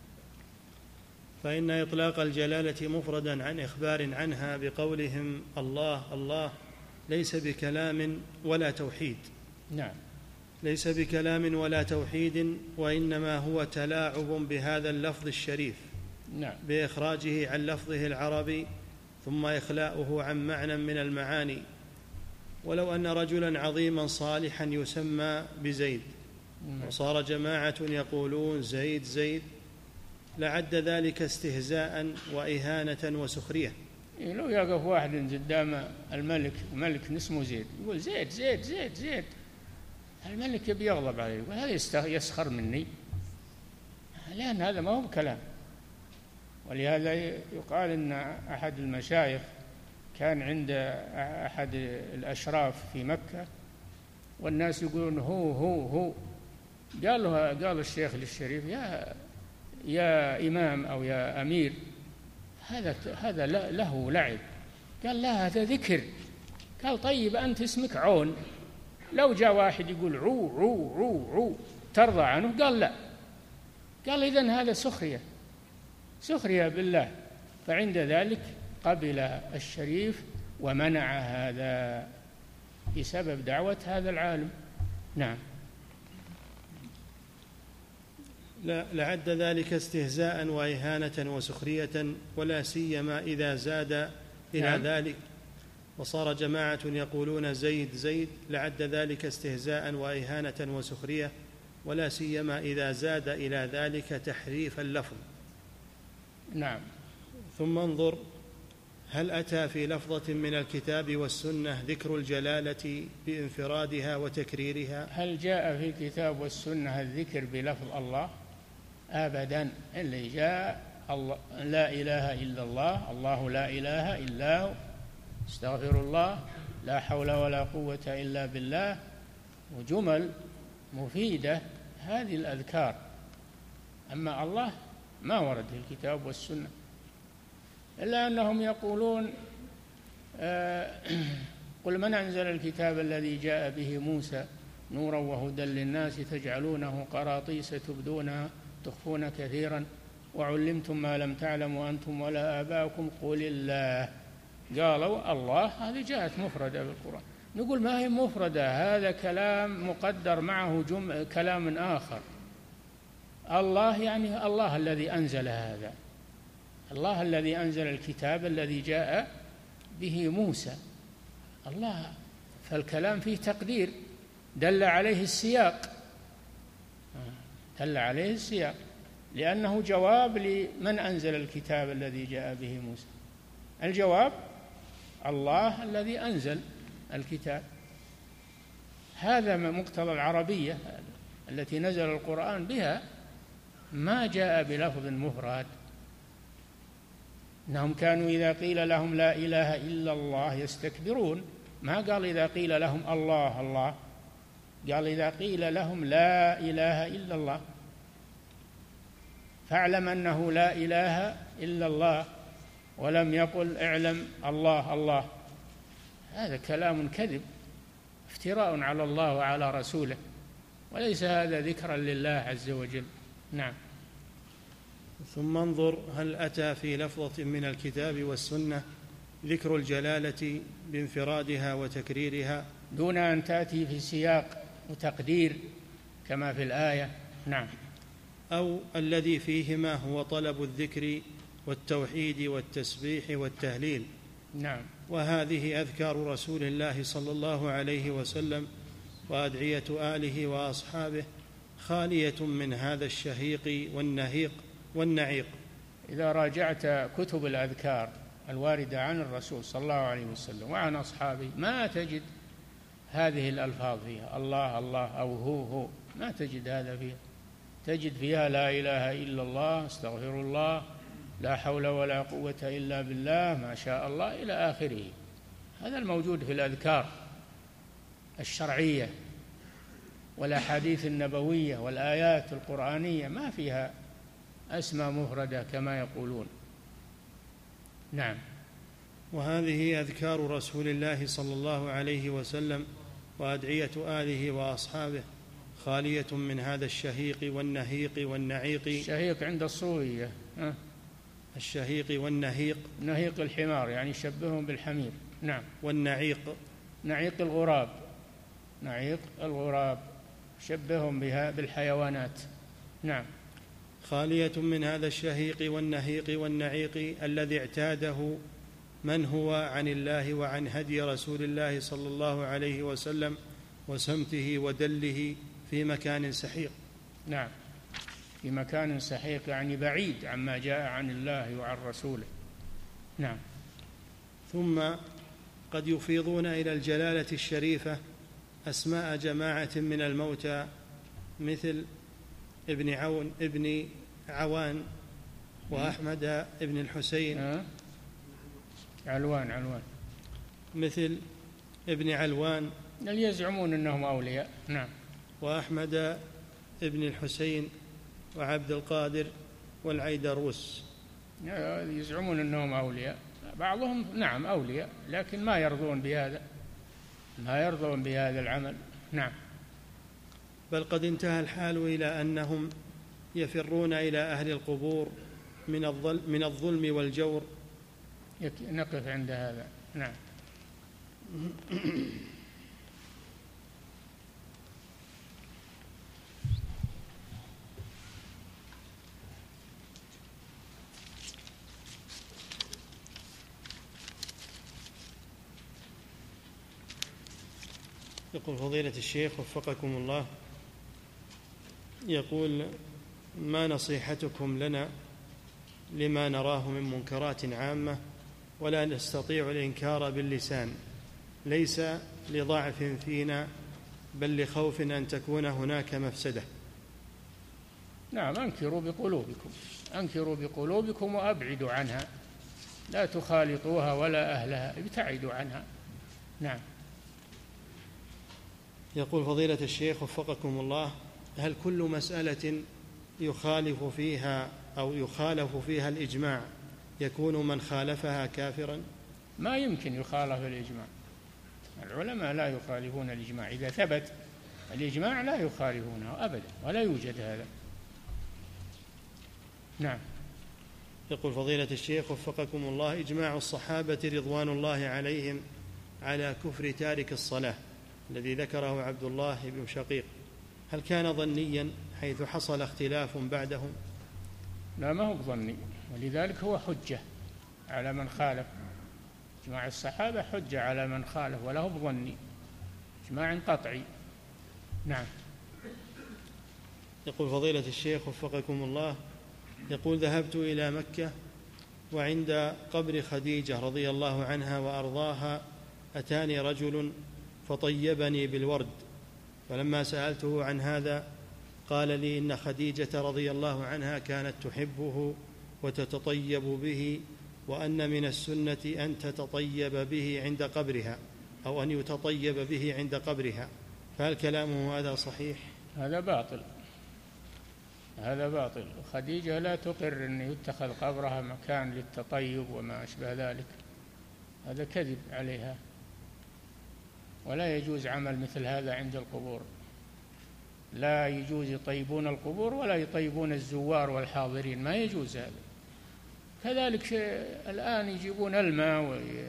فإن إطلاق الجلالة مفردا عن إخبار عنها بقولهم الله الله ليس بكلام ولا توحيد. نعم. ليس بكلام ولا توحيد، وإنما هو تلاعب بهذا اللفظ الشريف. نعم. بإخراجه عن لفظه العربي ثم إخلاؤه عن معنى من المعاني. ولو أن رجلا عظيما صالحا يسمى بزيد وصار جماعة يقولون زيد زيد لعد ذلك استهزاء وإهانة وسخرية. لو يقف واحد قدام الملك، ملك اسمه زيد، يقول زيد زيد زيد زيد، الملك يبي يغضب عليه، يقول هذا يسخر مني، لأن هذا ما هو كلام. ولهذا يقال إن أحد المشايخ كان عند أحد الأشراف في مكة، والناس يقولون هو هو هو. قال له قال الشيخ للشريف: يا يا إمام أو يا أمير، هذا هذا له لعب. قال: لا، هذا ذكر. قال: طيب أنت اسمك عون، لو جاء واحد يقول عو عو عو عو ترضى عنه؟ قال: لا. قال: إذن هذا سخرية، سخرية بالله. فعند ذلك قبل الشريف ومنع هذا بسبب دعوة هذا العالم. نعم. لعد ذلك استهزاء وإهانة وسخرية، ولا سيما إذا زاد إلى نعم. ذلك وصار جماعة يقولون زيد زيد لعد ذلك استهزاء وإهانة وسخرية، ولا سيما إذا زاد إلى ذلك تحريف اللفظ. نعم. ثم انظر هل أتى في لفظة من الكتاب والسنة ذكر الجلالة بانفرادها وتكريرها؟ هل جاء في الكتاب والسنة الذكر بلفظ الله؟ أبدا. اللي جاء الله لا إله إلا الله، الله لا إله إلا هو، استغفر الله، لا حول ولا قوة إلا بالله، وجمل مفيدة، هذه الأذكار. أما الله ما ورد في الكتاب والسنة، إلا أنهم يقولون آه قل من أنزل الكتاب الذي جاء به موسى نورا وهدى للناس تجعلونه قراطيس تبدونها تخفون كثيرا وعلمتم ما لم تعلموا أنتم ولا آباؤكم قل الله. قالوا الله هذه جاءت مفردة بالقرآن، نقول ما هي مفردة، هذا كلام مقدر معه جمع كلام آخر. الله يعني الله الذي أنزل هذا، الله الذي أنزل الكتاب الذي جاء به موسى، الله. فالكلام فيه تقدير دل عليه السياق، دل عليه السياق لأنه جواب لمن أنزل الكتاب الذي جاء به موسى. الجواب الله الذي أنزل الكتاب. هذا مقتضى العربية التي نزل القرآن بها، ما جاء بلفظ مفرد. إنهم كانوا إذا قيل لهم لا إله إلا الله يستكبرون، ما قال إذا قيل لهم الله الله، قال إذا قيل لهم لا إله إلا الله. فاعلم أنه لا إله إلا الله، ولم يقل اعلم الله الله. هذا كلام كذب، افتراء على الله وعلى رسوله، وليس هذا ذكرا لله عز وجل. نعم. ثم انظر هل أتى في لفظة من الكتاب والسنة ذكر الجلالة بانفرادها وتكريرها دون أن تأتي في سياق وتقدير كما في الآية. نعم. أو الذي فيهما هو طلب الذكر والتوحيد والتسبيح والتهليل. نعم. وهذه أذكار رسول الله صلى الله عليه وسلم وأدعية آله وأصحابه خالية من هذا الشهيق والنهيق والنعيق. إذا راجعت كتب الأذكار الواردة عن الرسول صلى الله عليه وسلم وعن أصحابه ما تجد هذه الألفاظ فيها، الله الله أو هو هو، ما تجد هذا فيها. تجد فيها لا إله إلا الله، استغفر الله، لا حول ولا قوة إلا بالله، ما شاء الله، إلى آخره. هذا الموجود في الأذكار الشرعية والأحاديث النبوية والآيات القرآنية، ما فيها أسماء مفردة كما يقولون. نعم. وهذه أذكار رسول الله صلى الله عليه وسلم وأدعية آله وأصحابه خالية من هذا الشهيق والنهيق والنعيق. الشهيق عند الصوفية أه؟ الشهيق والنهيق، نهيق الحمار يعني شبههم بالحمير. نعم. والنعيق نعيق الغراب، نعيق الغراب شبههم بها بالحيوانات. نعم. خالية من هذا الشهيق والنهيق والنعيق الذي اعتاده من هو عن الله وعن هدي رسول الله صلى الله عليه وسلم وسمته ودله في مكان سحيق. نعم، في مكان سحيق يعني بعيد عما جاء عن الله وعن رسوله. نعم. ثم قد يفيضون إلى الجلالة الشريفة أسماء جماعة من الموتى مثل ابن عون ابن عوان وأحمد ابن الحسين أه؟ علوان علوان مثل ابن علوان اللي يزعمون أنهم أولياء. نعم. وأحمد ابن الحسين وعبد القادر والعيدروس، يزعمون أنهم أولياء. بعضهم نعم أولياء، لكن ما يرضون بهذا، ما يرضون بهذا العمل. نعم. بل قد انتهى الحال إلى أنهم يفرون إلى أهل القبور من الظلم, من الظلم والجور. نقف عند هذا. نعم. يقول فضيلة الشيخ وفقكم الله، يقول ما نصيحتكم لنا لما نراه من منكرات عامة ولا نستطيع الإنكار باللسان، ليس لضعف فينا بل لخوف أن تكون هناك مفسدة؟ نعم، أنكروا بقلوبكم، أنكروا بقلوبكم وأبعدوا عنها، لا تخالطوها ولا أهلها، ابتعدوا عنها. نعم. يقول فضيلة الشيخ وفقكم الله، هل كل مسألة يخالف فيها أو يخالف فيها الإجماع يكون من خالفها كافرا؟ ما يمكن يخالف الإجماع، العلماء لا يخالفون الإجماع، إذا ثبت الإجماع لا يخالفونه أبدا، ولا يوجد هذا. نعم. يقول فضيلة الشيخ وفقكم الله، إجماع الصحابة رضوان الله عليهم على كفر تارك الصلاة الذي ذكره عبد الله بن شقيق، هل كان ظنيا حيث حصل اختلاف بعدهم؟ لا ما هو بظني، ولذلك هو حجة على من خالف. إجماع الصحابة حجة على من خالف، ولا هو بظني، إجماع قطعي. نعم. يقول فضيلة الشيخ وفقكم الله، يقول ذهبت إلى مكة وعند قبر خديجة رضي الله عنها وأرضاها أتاني رجل فطيبني بالورد، فلما سألته عن هذا قال لي إن خديجة رضي الله عنها كانت تحبه وتتطيب به، وأن من السنة أن تتطيب به عند قبرها، أو أن يتطيب به عند قبرها، فهل كلامه هذا صحيح؟ هذا باطل، هذا باطل. خديجة لا تقر أن يتخذ قبرها مكان للتطيب وما أشبه ذلك، هذا كذب عليها، ولا يجوز عمل مثل هذا عند القبور. لا يجوز يطيبون القبور ولا يطيبون الزوار والحاضرين، ما يجوز هذا. كذلك الآن يجيبون الماء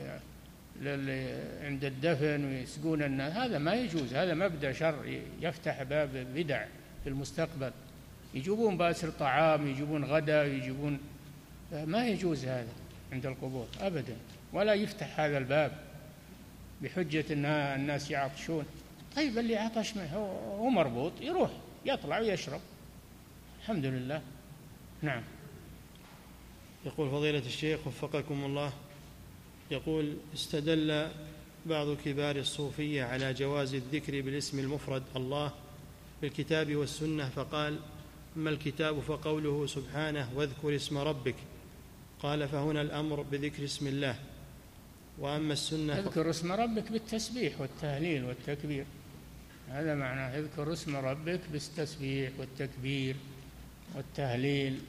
عند الدفن ويسقون الناس، هذا ما يجوز، هذا مبدأ شر يفتح باب بدع في المستقبل. يجيبون باسر طعام، يجيبون غدا، يجيبون، ما يجوز هذا عند القبور أبدا، ولا يفتح هذا الباب بحجة أن الناس يعطشون. طيب اللي عطش هو مربوط يروح يطلع ويشرب، الحمد لله. نعم. يقول فضيلة الشيخ وفقكم الله، يقول استدل بعض كبار الصوفية على جواز الذكر بالاسم المفرد الله بالكتاب والسنة، فقال أما الكتاب فقوله سبحانه واذكر اسم ربك، قال فهنا الأمر بذكر اسم الله، وأما السنة اذكر اسم ربك بالتسبيح والتهليل والتكبير، هذا معناه اذكر اسم ربك بالتسبيح والتكبير والتهليل.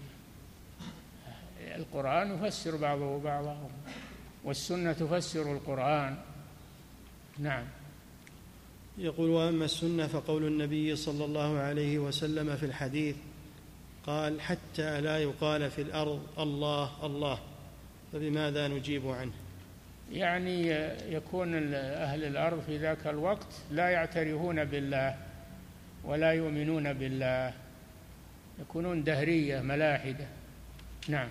القرآن يفسر بعضه بعضا، والسنة تفسر القرآن. نعم. يقول وأما السنة فقول النبي صلى الله عليه وسلم في الحديث قال حتى لا يقال في الأرض الله الله، فبماذا نجيب عنه؟ يعني يكون أهل الأرض في ذاك الوقت لا يعترفون بالله ولا يؤمنون بالله، يكونون دهرية ملاحدة. نعم.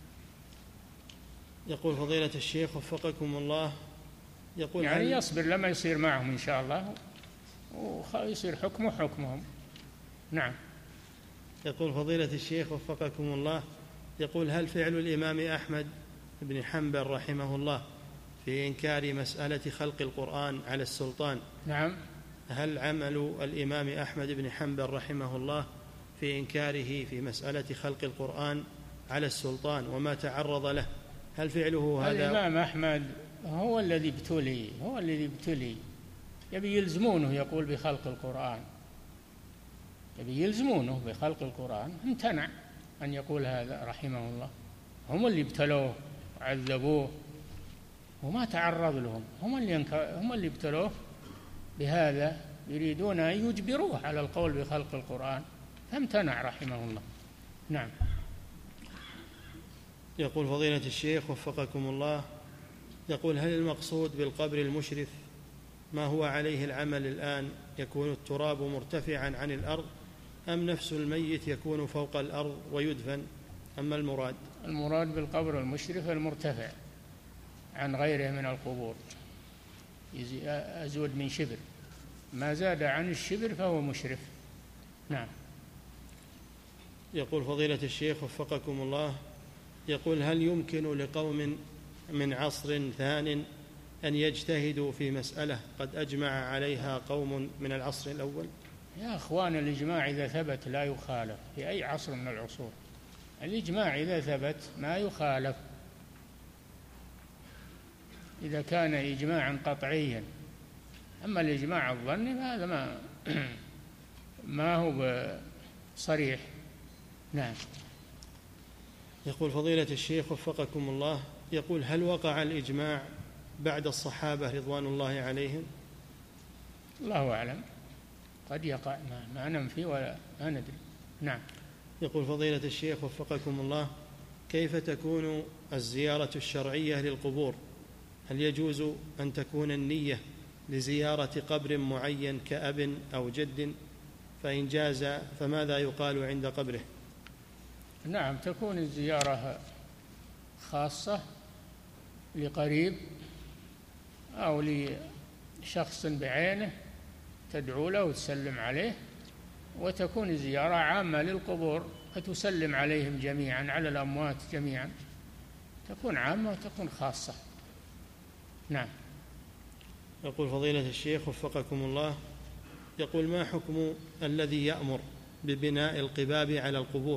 يقول فضيلة الشيخ وفقكم الله، يقول يعني يصبر لما يصير معهم إن شاء الله ويصير حكمه حكمهم. نعم. يقول فضيلة الشيخ وفقكم الله، يقول هل فعل الإمام أحمد بن حنبل رحمه الله في إنكار مسألة خلق القرآن على السلطان، نعم، هل عمل الإمام أحمد بن حنبل رحمه الله في إنكاره في مسألة خلق القرآن على السلطان وما تعرض له، هل فعله هذا؟ الإمام أحمد هو الذي ابتلي، هو الذي ابتلي، يبي يلزمونه يقول بخلق القرآن، يبي يلزمونه بخلق القرآن، امتنع أن يقول هذا رحمه الله. هم اللي ابتلوه وعذبوه وما تعرض لهم، هم اللي هم اللي ابتلوه بهذا، يريدون أن يجبروه على القول بخلق القرآن، فامتنع رحمه الله. نعم. يقول فضيلة الشيخ وفقكم الله، يقول هل المقصود بالقبر المشرف ما هو عليه العمل الآن، يكون التراب مرتفعا عن الأرض، أم نفس الميت يكون فوق الأرض ويدفن؟ أما المراد المراد بالقبر المشرف المرتفع عن غيره من القبور، أزود من شبر، ما زاد عن الشبر فهو مشرف. نعم. يقول فضيلة الشيخ وفقكم الله، يقول هل يمكن لقوم من عصر ثان أن يجتهدوا في مسألة قد أجمع عليها قوم من العصر الأول؟ يا أخوان، الإجماع إذا ثبت لا يخالف في أي عصر من العصور، الإجماع إذا ثبت ما يخالف، إذا كان إجماعا قطعيا. أما الإجماع الظني فهذا ما ما هو صريح. نعم. يقول فضيلة الشيخ وفقكم الله، يقول هل وقع الإجماع بعد الصحابة رضوان الله عليهم؟ الله أعلم، قد يقع، ما, ما ننفي ولا ما ندري. نعم. يقول فضيلة الشيخ وفقكم الله، كيف تكون الزيارة الشرعية للقبور؟ هل يجوز أن تكون النية لزيارة قبر معين كأب أو جد؟ فإن جاز فماذا يقال عند قبره؟ نعم، تكون الزيارة خاصة لقريب أو لشخص بعينه تدعو له وتسلم عليه، وتكون الزيارة عامة للقبور فتسلم عليهم جميعا، على الأموات جميعا، تكون عامة وتكون خاصة. نعم. يقول فضيلة الشيخ وفقكم الله، يقول ما حكم الذي يأمر ببناء القباب على القبور؟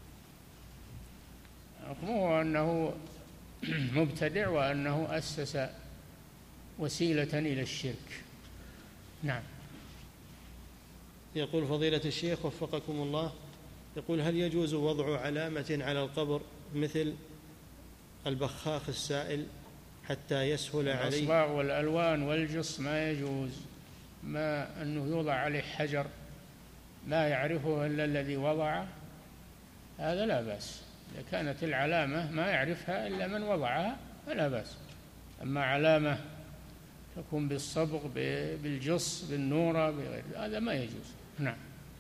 حكمه أنه مبتدع وأنه أسس وسيلة إلى الشرك. نعم. يقول فضيلة الشيخ وفقكم الله، يقول هل يجوز وضع علامة على القبر مثل البخاخ السائل حتى يسهل عليه؟ الأصباغ والألوان والجص ما يجوز، ما أنه يوضع عليه حجر لا يعرفه إلا الذي وضعه، هذا لا بأس. إذا كانت العلامة ما يعرفها إلا من وضعها فلا بأس. أما علامة تكون بالصبغ بالجص بالنورة بغير هذا ما يجوز. نعم.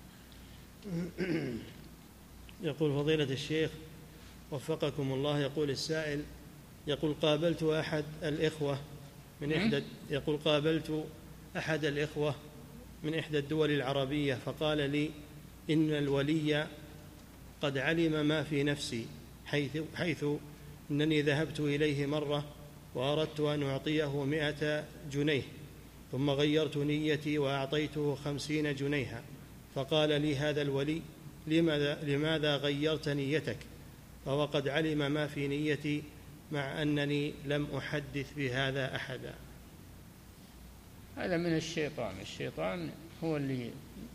يقول فضيلة الشيخ وفقكم الله، يقول السائل، يقول قابلت أحد الإخوة من إحدى يقول قابلت أحد الإخوة من إحدى الدول العربية فقال لي إن الولي قد علم ما في نفسي، حيث, حيث أنني ذهبت إليه مرة وأردت أن أعطيه مئة جنيه ثم غيرت نيتي وأعطيته خمسين جنيها، فقال لي هذا الولي لماذا, لماذا غيرت نيتك وهو قد علم ما في نيتي مع أنني لم أحدث بهذا أحدا؟ هذا من الشيطان. الشيطان هو اللي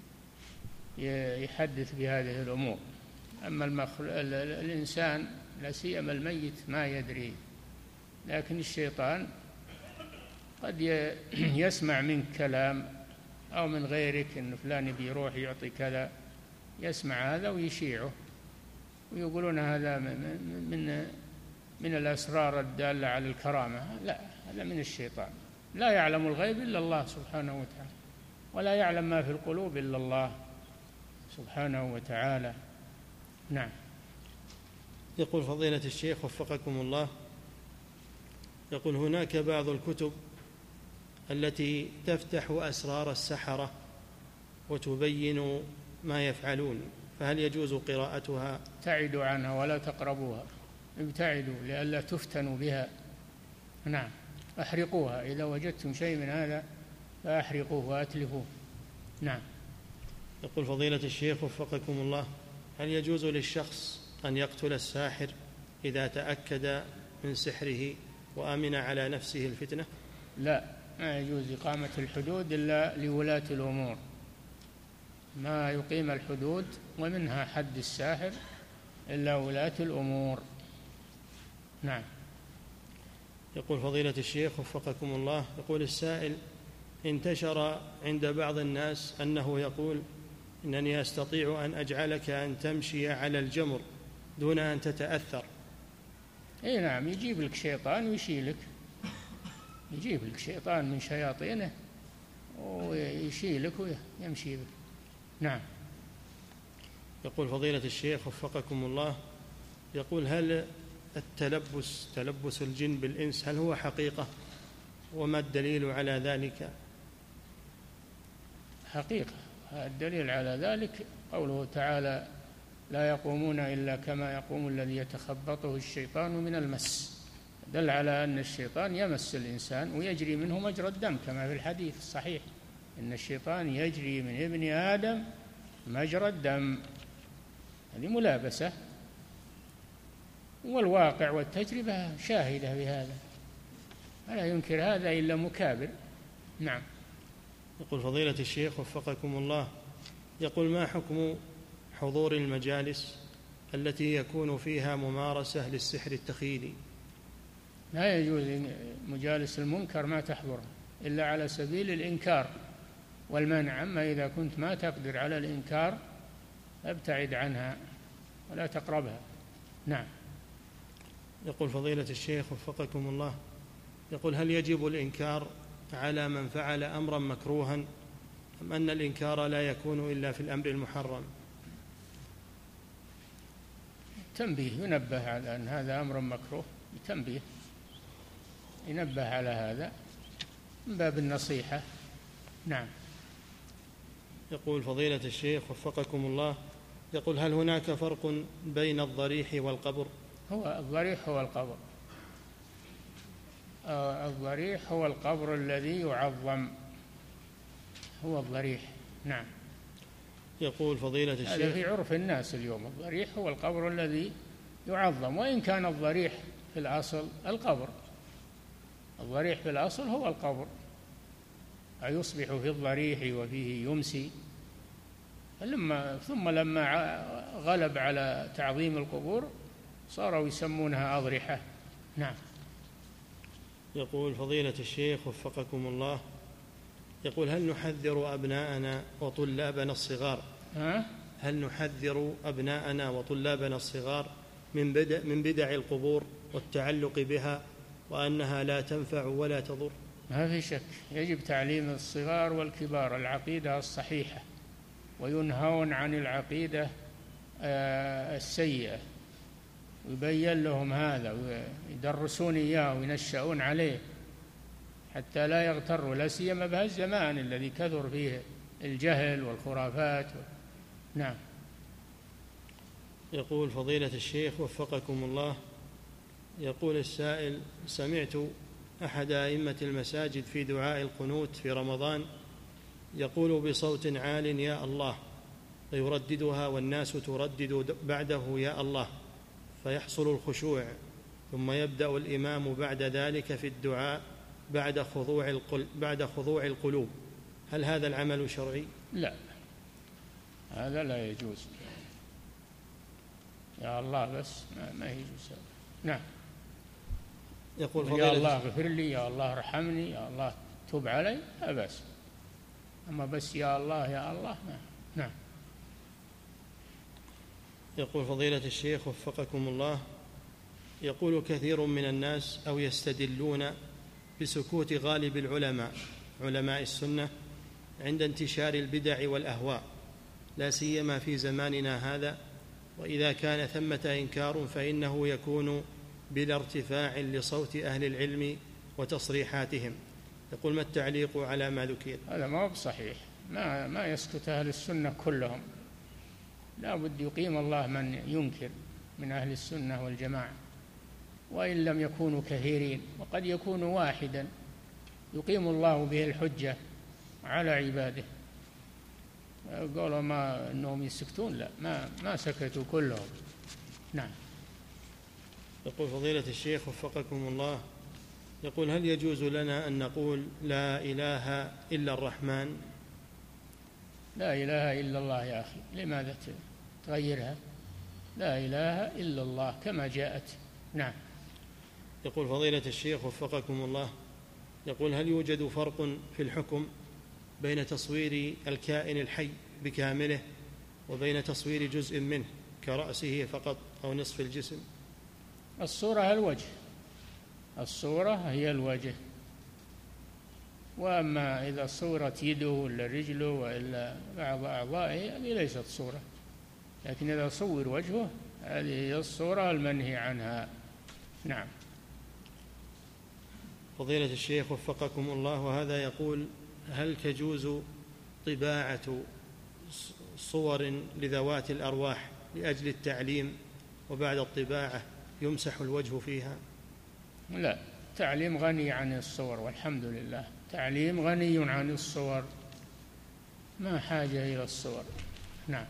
يحدث بهذه الأمور. أما المخلوق الإنسان لا سيما الميت ما يدري، لكن الشيطان قد يسمع منك كلام أو من غيرك أن فلان بيروح يعطي كذا، يسمع هذا ويشيعه ويقولون هذا من من الأسرار الدالة على الكرامة. لا، هذا من الشيطان. لا يعلم الغيب إلا الله سبحانه وتعالى، ولا يعلم ما في القلوب إلا الله سبحانه وتعالى. نعم. يقول فضيلة الشيخ وفقكم الله، يقول هناك بعض الكتب التي تفتح أسرار السحرة وتبين ما يفعلون، فهل يجوز قراءتها؟ ابتعدوا عنها ولا تقربوها، ابتعدوا لئلا تفتنوا بها. نعم. أحرقوها إذا وجدتم شيء من هذا فأحرقوه وأتلفوه. نعم. يقول فضيلة الشيخ وفقكم الله، هل يجوز للشخص أن يقتل الساحر إذا تأكد من سحره وأمن على نفسه الفتنة؟ لا، ما يجوز إقامة الحدود إلا لولاة الأمور، ما يقيم الحدود ومنها حد الساحر إلا ولاة الأمور. نعم. يقول فضيلة الشيخ وفقكم الله، يقول السائل انتشر عند بعض الناس أنه يقول إنني أستطيع أن أجعلك أن تمشي على الجمر دون أن تتأثر. اي نعم، يجيب لك شيطان ويشيلك، يجيب لك شيطان من شياطينه ويشيلك ويمشي بك. نعم. يقول فضيلة الشيخ وفقكم الله، يقول هل التلبس تلبس الجن بالإنس هل هو حقيقة، وما الدليل على ذلك؟ حقيقة. الدليل على ذلك قوله تعالى لا يقومون إلا كما يقوم الذي يتخبطه الشيطان من المس، دل على أن الشيطان يمس الإنسان ويجري منه مجرى الدم كما في الحديث الصحيح إن الشيطان يجري من ابن آدم مجرى الدم. هذه ملابسة، والواقع والتجربة شاهدة بهذا، ولا ينكر هذا إلا مكابر. نعم. يقول فضيلة الشيخ وفقكم الله، يقول ما حكم حضور المجالس التي يكون فيها ممارسة للسحر التخيلي؟ لا يجوز مجالس المنكر ما تحضرها إلا على سبيل الإنكار والمنع، أما إذا كنت ما تقدر على الإنكار ابتعد عنها ولا تقربها. نعم. يقول فضيلة الشيخ وفقكم الله، يقول هل يجب الإنكار على من فعل أمرا مكروها أم أن الإنكار لا يكون إلا في الأمر المحرم؟ تنبيه، ينبه على أن هذا أمر مكروه، تنبيه ينبه على هذا من باب النصيحة. نعم. يقول فضيلة الشيخ وفقكم الله، يقول هل هناك فرق بين الضريح والقبر؟ هو الضريح هو القبر، الضريح هو القبر الذي يعظم، هو الضريح. نعم. يقول فضيلة الشيخ، هذا في عرف الناس اليوم، الضريح هو القبر الذي يعظم، وإن كان الضريح في الأصل القبر، الضريح في الأصل هو القبر، أيصبح في الضريح وفيه يمسي. لما ثم لما غلب على تعظيم القبور صاروا يسمونها أضرحة. نعم. يقول فضيلة الشيخ وفقكم الله، يقول هل نحذر أبناءنا وطلابنا الصغار ها؟ هل نحذر أبناءنا وطلابنا الصغار من بدع, من بدع القبور والتعلق بها، وأنها لا تنفع ولا تضر؟ ما في شك، يجب تعليم الصغار والكبار العقيدة الصحيحة، وينهون عن العقيدة السيئة، ويبين لهم هذا ويدرسون إياه وينشأون عليه حتى لا يغتروا، لا سيما بهالزمان الذي كثر فيه الجهل والخرافات. نعم. يقول فضيلة الشيخ وفقكم الله، يقول السائل سمعت أحد أئمة المساجد في دعاء القنوت في رمضان يقول بصوت عال يا الله، ويرددها والناس تردد بعده يا الله، فيحصل الخشوع، ثم يبدأ الإمام بعد ذلك في الدعاء بعد خضوع القل بعد خضوع القلوب، هل هذا العمل شرعي؟ لا، هذا لا يجوز، يا الله بس ما, ما يجوز. نعم. يقول يا الله اغفر لي، يا الله ارحمني، يا الله تب علي، لا بأس، أما بس يا الله يا الله ما. نعم. يقول فضيلة الشيخ وفقكم الله، يقول كثير من الناس أو يستدلون بسكوت غالب العلماء علماء السنة عند انتشار البدع والأهواء، لا سيما في زماننا هذا، وإذا كان ثمة إنكار فإنه يكون بلا ارتفاع لصوت أهل العلم وتصريحاتهم. يقول ما التعليق على ما ذكر؟ هذا ما هو بصحيح، ما ما يسكت أهل السنة كلهم، لا بد يقيم الله من ينكر من أهل السنة والجماعة، وإن لم يكونوا كثيرين، وقد يكون واحدا يقيم الله به الحجة على عباده. قالوا ما أنهم يسكتون، لا، ما ما سكتوا كلهم. نعم. يقول فضيلة الشيخ وفقكم الله، يقول هل يجوز لنا أن نقول لا إله إلا الرحمن؟ لا إله إلا الله يا أخي، لماذا تغيرها؟ لا إله إلا الله كما جاءت. نعم. يقول فضيلة الشيخ وفقكم الله، يقول هل يوجد فرق في الحكم بين تصوير الكائن الحي بكامله وبين تصوير جزء منه كرأسه فقط أو نصف الجسم؟ الصورة الوجه، الصورة هي الوجه، وأما إذا صورت يده ولا رجله وإلا بعض أعضائه هذه ليست صورة، لكن إذا صور وجهه هذه هي الصورة المنهي عنها. نعم. فضيلة الشيخ وفقكم الله، وهذا يقول هل تجوز طباعة صور لذوات الأرواح لأجل التعليم وبعد الطباعة يمسح الوجه فيها؟ لا، تعليم غني عن الصور، والحمد لله، تعليم غني عن الصور، ما حاجة إلى الصور. نعم.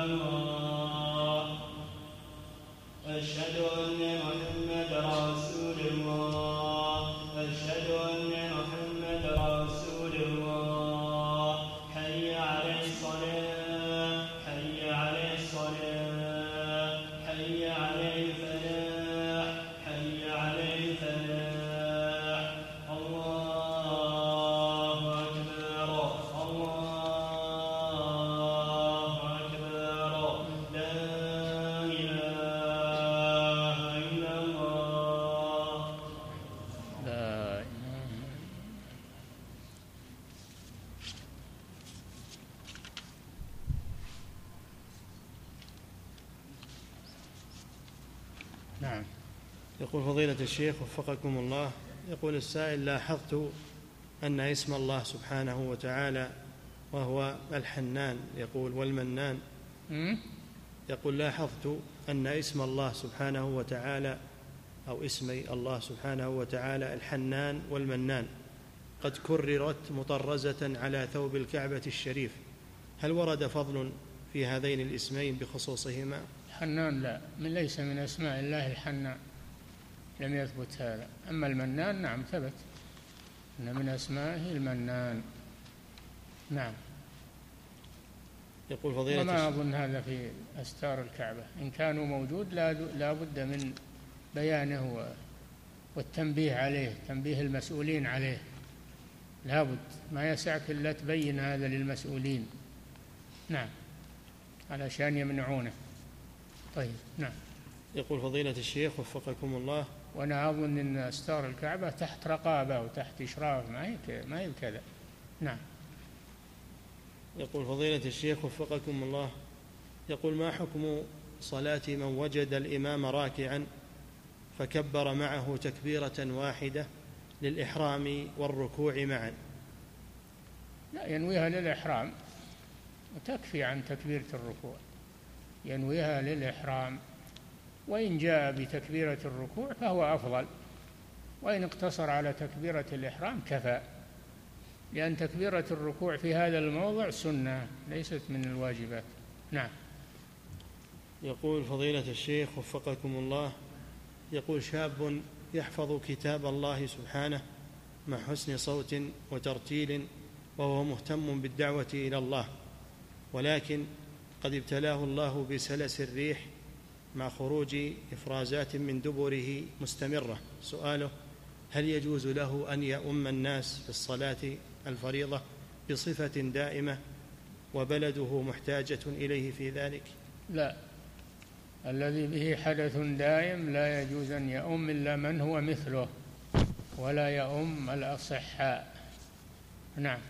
الله أشهد أن محمد رسول الله أشهد أن محمد رسول الله حي على الصلاة حي على الصلاة حي على الفلاح حي على الفلاح الله أكبر الله أكبر لا إله إلا الله لا إله. نعم. يقول فضيلة الشيخ وفقكم الله، يقول السائل: لاحظت أن اسم الله سبحانه وتعالى وهو الحنان يقول والمنان، يقول لاحظت أن اسم الله سبحانه وتعالى أو اسمي الله سبحانه وتعالى الحنان والمنان قد كررت مطرزة على ثوب الكعبة الشريف، هل ورد فضل في هذين الاسمين بخصوصهما؟ الحنان لا، من ليس من أسماء الله الحنان، لم يثبت هذا. أما المنان نعم ثبت أن من أسمائه المنان. نعم. يقول فضيلة وما أظن هذا في أستار الكعبة، إن كانوا موجود لا بد من بيانه والتنبيه عليه، تنبيه المسؤولين عليه، لا بد، ما يسعك إلا تبين هذا للمسؤولين. نعم، علشان يمنعونه. طيب. نعم. يقول فضيلة الشيخ وفقكم الله، وأنا أظن أن أستار الكعبة تحت رقابة وتحت إشراف، ما هي ما هي كذا. نعم. يقول فضيلة الشيخ وفقكم الله، يقول: ما حكم صلاة من وجد الإمام راكعا فكبر معه تكبيرة واحدة للإحرام والركوع معا؟ لا، ينويها للإحرام وتكفي عن تكبيرة الركوع، ينويها للإحرام، وإن جاء بتكبيرة الركوع فهو أفضل، وإن اقتصر على تكبيرة الإحرام كفى، لأن تكبيرة الركوع في هذا الموضع سنة ليست من الواجبات. نعم. يقول فضيلة الشيخ وفقكم الله، يقول: شاب يحفظ كتاب الله سبحانه مع حسن صوت وترتيل وهو مهتم بالدعوة إلى الله، ولكن قد ابتلاه الله بسلس الريح مع خروج إفرازات من دبره مستمرة. سؤاله: هل يجوز له أن يؤم الناس في الصلاة الفريضة بصفة دائمة وبلده محتاجة إليه في ذلك؟ لا، الذي به حدث دائم لا يجوز أن يؤم إلا من هو مثله، ولا يؤم الأصحاء. نعم.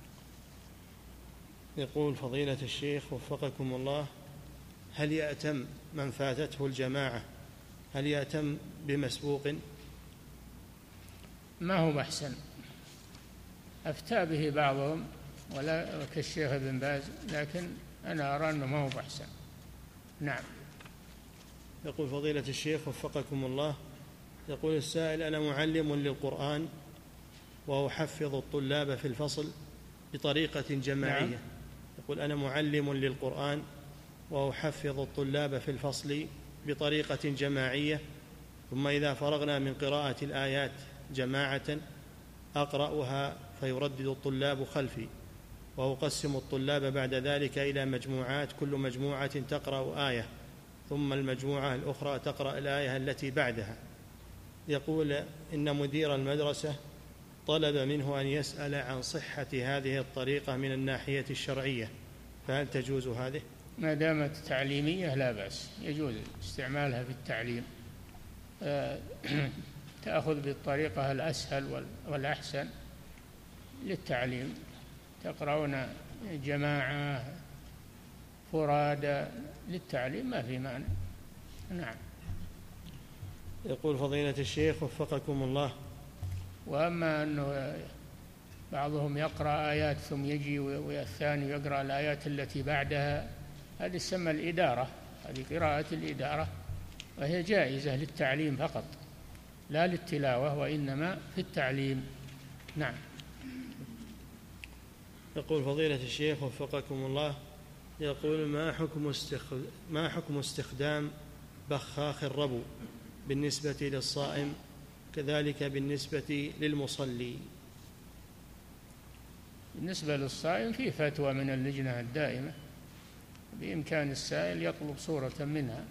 يقول فضيلة الشيخ وفقكم الله: هل يأتم من فاتته الجماعة، هل يأتم بمسبوق؟ ما هو أحسن، أفتى به بعضهم ولا كالشيخ ابن باز، لكن أنا أرى أنه ما هو أحسن. نعم. يقول فضيلة الشيخ وفقكم الله، يقول السائل: أنا معلم للقرآن وأحفظ الطلاب في الفصل بطريقة جماعية. نعم. يقول: أنا معلم للقرآن وأحفظ الطلاب في الفصل بطريقة جماعية، ثم إذا فرغنا من قراءة الآيات جماعة أقرأها فيردد الطلاب خلفي، وأقسم الطلاب بعد ذلك إلى مجموعات، كل مجموعة تقرأ آية، ثم المجموعة الأخرى تقرأ الآية التي بعدها. يقول: إن مدير المدرسة طلب منه أن يسأل عن صحة هذه الطريقة من الناحية الشرعية، فهل تجوز هذه؟ ما دامت تعليمية لا بأس، يجوز استعمالها في التعليم، تأخذ بالطريقة الأسهل والأحسن للتعليم، تقرؤون جماعة فرادى للتعليم ما في معنى. نعم. يقول فضيلة الشيخ وفقكم الله: وأما أنه بعضهم يقرأ آيات ثم يجي والثاني يقرأ الآيات التي بعدها، هذه تسمى الإدارة، هذه قراءة الإدارة، وهي جائزة للتعليم فقط لا للتلاوة، وإنما في التعليم. نعم. يقول فضيلة الشيخ وفقكم الله: يقول ما حكم استخ... ما حكم استخدام بخاخ الربو بالنسبة للصائم كذلك بالنسبة للمصلي؟ بالنسبة للصائم في فتوى من اللجنة الدائمة، بإمكان السائل يطلب صورة منها.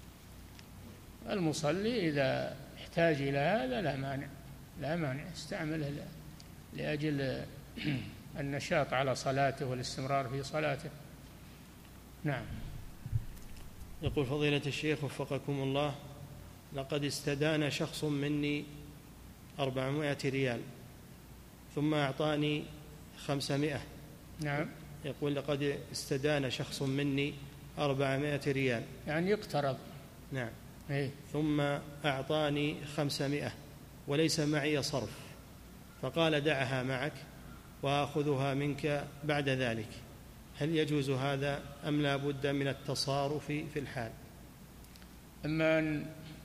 المصلي إذا احتاج إلى هذا لا مانع، لا مانع استعمله لأجل النشاط على صلاته والاستمرار في صلاته. نعم. يقول فضيلة الشيخ وفقكم الله، لقد استدان شخص مني أربعمائة ريال ثم أعطاني خمسمائة. نعم. يقول لقد استدان شخص مني أربعمائة ريال، يعني يقترض. نعم. إيه؟ ثم أعطاني خمسمائة وليس معي صرف، فقال دعها معك وأخذها منك بعد ذلك، هل يجوز هذا أم لا بد من التصارف في الحال؟ أما أن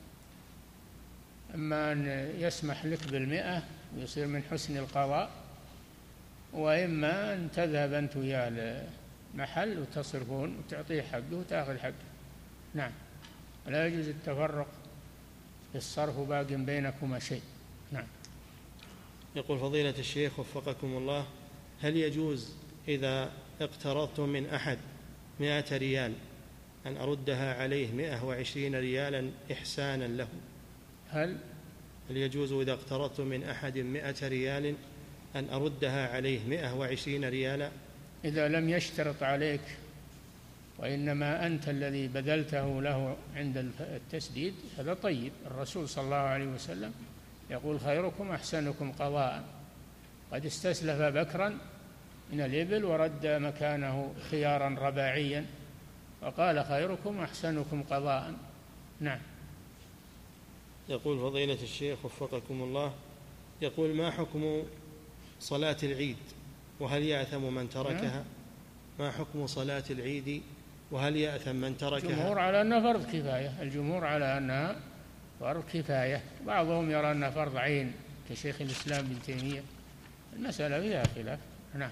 أما أن يسمح لك بالمئة ويصير من حسن القضاء، وإما أن تذهب أنت وياه المحل وتصرفون وتعطيه حقه وتأخذ حقه. نعم. لا يجوز التفرق في الصرف باق بينكما شيء. نعم. يقول فضيلة الشيخ وفقكم الله، هل يجوز إذا اقترضت من أحد مائة ريال أن أردها عليه مائة وعشرين ريالا إحسانا له؟ هل هل يجوز إذا اقترضت من أحد مائة ريال أن أردها عليه مائة وعشرين ريالا؟ إذا لم يشترط عليك وإنما أنت الذي بذلته له عند التسديد هذا طيب. الرسول صلى الله عليه وسلم يقول خيركم أحسنكم قضاء. قد استسلف بكرا من الإبل ورد مكانه خيارا رباعيا، وقال خيركم أحسنكم قضاء. نعم. يقول فضيلة الشيخ وفقكم الله، يقول ما حكم صلاة العيد وهل يأثم من تركها؟ ما حكم صلاة العيد وهل يأثم من تركها؟ الجمهور على أنها فرض كفاية. الجمهور على أنها فرض كفاية، بعضهم يرى أنها فرض عين كشيخ الإسلام ابن تيمية. المسألة فيها خلاف. نعم.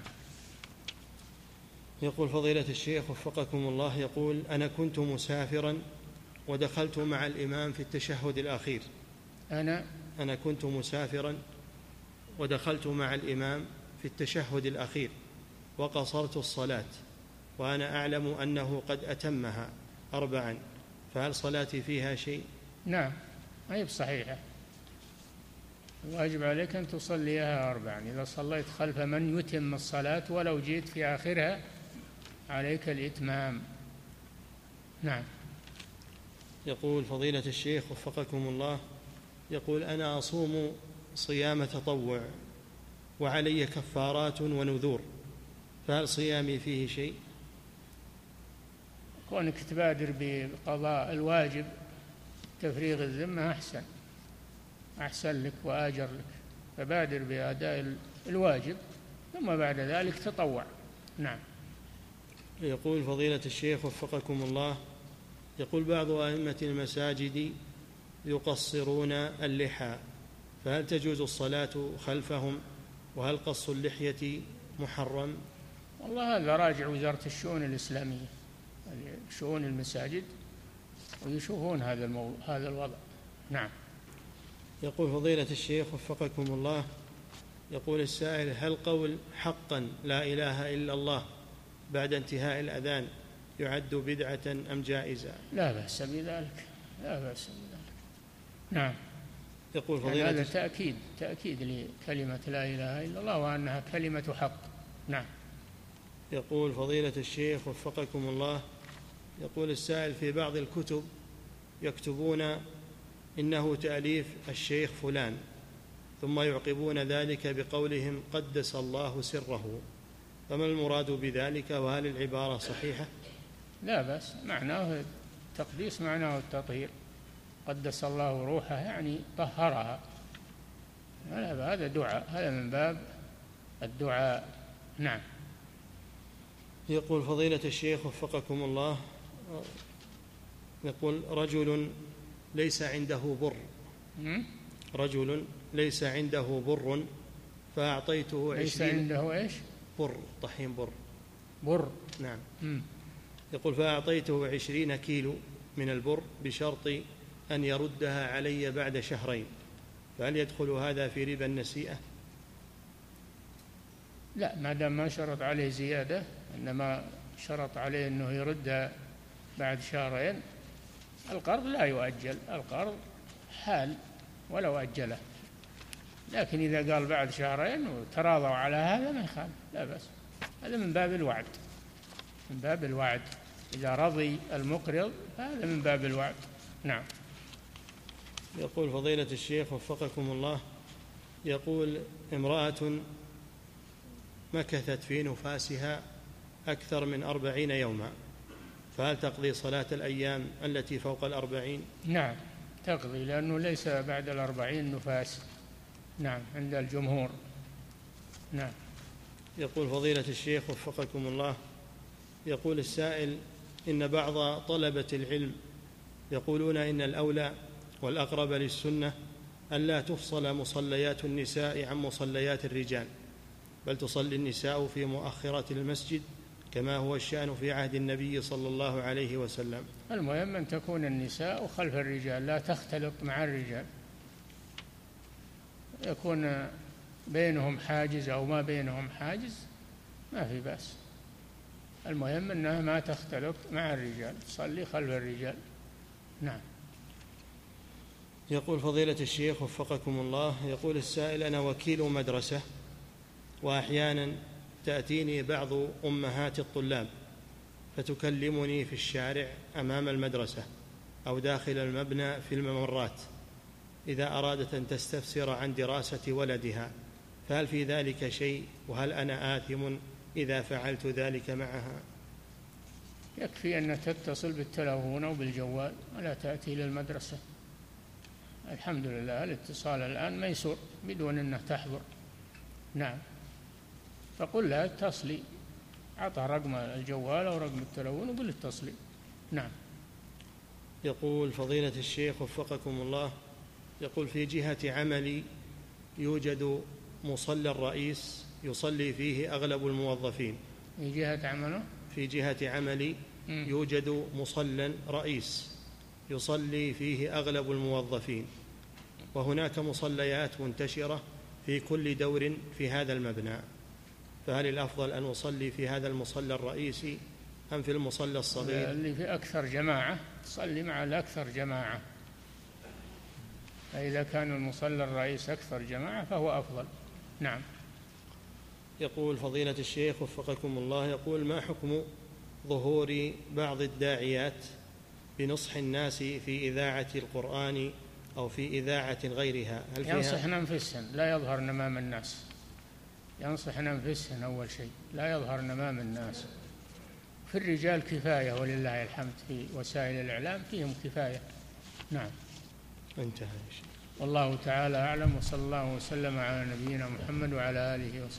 يقول فضيلة الشيخ وفقكم الله، يقول أنا كنت مسافرا ودخلت مع الإمام في التشهد الأخير. أنا أنا كنت مسافرا ودخلت مع الإمام في التشهد الأخير وقصرت الصلاة وأنا أعلم أنه قد أتمها أربعا، فهل صلاتي فيها شيء؟ نعم، ما هي بصحيحة. الواجب عليك أن تصليها أربعا. إذا صليت خلف من يتم الصلاة ولو جئت في آخرها عليك الإتمام. نعم. يقول فضيلة الشيخ وفقكم الله، يقول أنا أصوم صيام تطوع وعلي كفارات ونذور، فهل صيامي فيه شيء؟ كونك تبادر بقضاء الواجب تفريغ الذمة أحسن أحسن لك وآجر لك، فبادر بأداء الواجب ثم بعد ذلك تطوع. نعم. يقول فضيلة الشيخ وفقكم الله، يقول بعض أئمة المساجد يقصرون اللحى، فهل تجوز الصلاة خلفهم؟ وهل قص اللحية محرم؟ والله هذا راجع وزارة الشؤون الإسلامية، شؤون المساجد، ويشوفون هذا الموضوع هذا الوضع. نعم. يقول فضيلة الشيخ وفقكم الله، يقول السائل هل قول حقا لا إله إلا الله بعد انتهاء الأذان يعد بدعة أم جائزة؟ لا بأس بذلك، لا بأس بذلك. نعم. يقول فضيلة يعني هذا تأكيد تأكيد لكلمة لا إله إلا الله وأنها كلمة حق. نعم. يقول فضيلة الشيخ وفقكم الله، يقول السائل في بعض الكتب يكتبون إنه تأليف الشيخ فلان ثم يعقبون ذلك بقولهم قدس الله سره، فما المراد بذلك وهل العبارة صحيحة؟ لا بأس، معناه التقديس معناه التطهير. قدس الله روحها يعني طهرها. هذا دعاء، هذا من باب الدعاء. نعم. يقول فضيلة الشيخ وفقكم الله، يقول رجل ليس عنده بر رجل ليس عنده بر فأعطيته ليس عنده إيش؟ بر طحين بر بر. نعم. مم. يقول فأعطيته عشرين كيلو من البر بشرط أن يردها علي بعد شهرين، فهل يدخل هذا في ربا النسيئة؟ لا، ما دام ما شرط عليه زيادة، إنما شرط عليه أنه يردها بعد شهرين، القرض لا يؤجل، القرض حال ولو أجله. لكن إذا قال بعد شهرين وتراضوا على هذا ما يخالف، لا بأس، هذا من باب الوعد، من باب الوعد، إذا رضي المقرض هذا من باب الوعد. نعم. يقول فضيلة الشيخ وفقكم الله، يقول امرأة مكثت في نفاسها أكثر من أربعين يوما، فهل تقضي صلاة الأيام التي فوق الأربعين؟ نعم تقضي، لأنه ليس بعد الأربعين نفاس. نعم عند الجمهور. نعم. يقول فضيلة الشيخ وفقكم الله، يقول السائل إن بعض طلبة العلم يقولون إن الأولى والأقرب للسنة ألا تفصل مصليات النساء عن مصليات الرجال، بل تصلي النساء في مؤخرة المسجد كما هو الشأن في عهد النبي صلى الله عليه وسلم. المهم أن تكون النساء خلف الرجال، لا تختلط مع الرجال، يكون بينهم حاجز أو ما بينهم حاجز ما في بأس، المهم أنها ما تختلط مع الرجال، تصلي خلف الرجال. نعم. يقول فضيلة الشيخ وفقكم الله، يقول السائل أنا وكيل مدرسة، وأحيانا تأتيني بعض أمهات الطلاب فتكلمني في الشارع أمام المدرسة أو داخل المبنى في الممرات إذا أرادت أن تستفسر عن دراسة ولدها، فهل في ذلك شيء؟ وهل أنا آثم إذا فعلت ذلك معها؟ يكفي أن تتصل بالتلفون أو بالجوال ولا تأتي للمدرسة. الحمد لله الاتصال الآن ميسور بدون أنها تحضر. نعم. فقل لها اتصلي، أعطها رقم الجوال أو رقم التلفون وقل اتصلي. نعم. يقول فضيلة الشيخ وفقكم الله، يقول في جهة عملي يوجد مصلى الرئيس يصلي فيه أغلب الموظفين. في جهة عمله؟ في جهة عملي يوجد مصلى رئيس يصلي فيه أغلب الموظفين، وهناك مصليات منتشرة في كل دور في هذا المبنى، فهل الأفضل أن أصلي في هذا المصلى الرئيسي أم في المصلى الصغير؟ اللي في أكثر جماعة تصلي مع الأكثر جماعة، فإذا كان المصلى الرئيس أكثر جماعة فهو أفضل. نعم. يقول فضيلة الشيخ وفقكم الله، يقول ما حكم ظهور بعض الداعيات بنصح الناس في إذاعة القرآن أو في إذاعة غيرها؟ هل فيها؟ ينصحن أنفسهن، لا يظهرن أمام الناس، ينصحن أنفسهن أول شيء، لا يظهرن أمام الناس. في الرجال كفاية ولله الحمد، في وسائل الإعلام فيهم كفاية. نعم. انتهى. والله تعالى أعلم، وصلى الله وسلم على نبينا محمد وعلى آله وصحبه.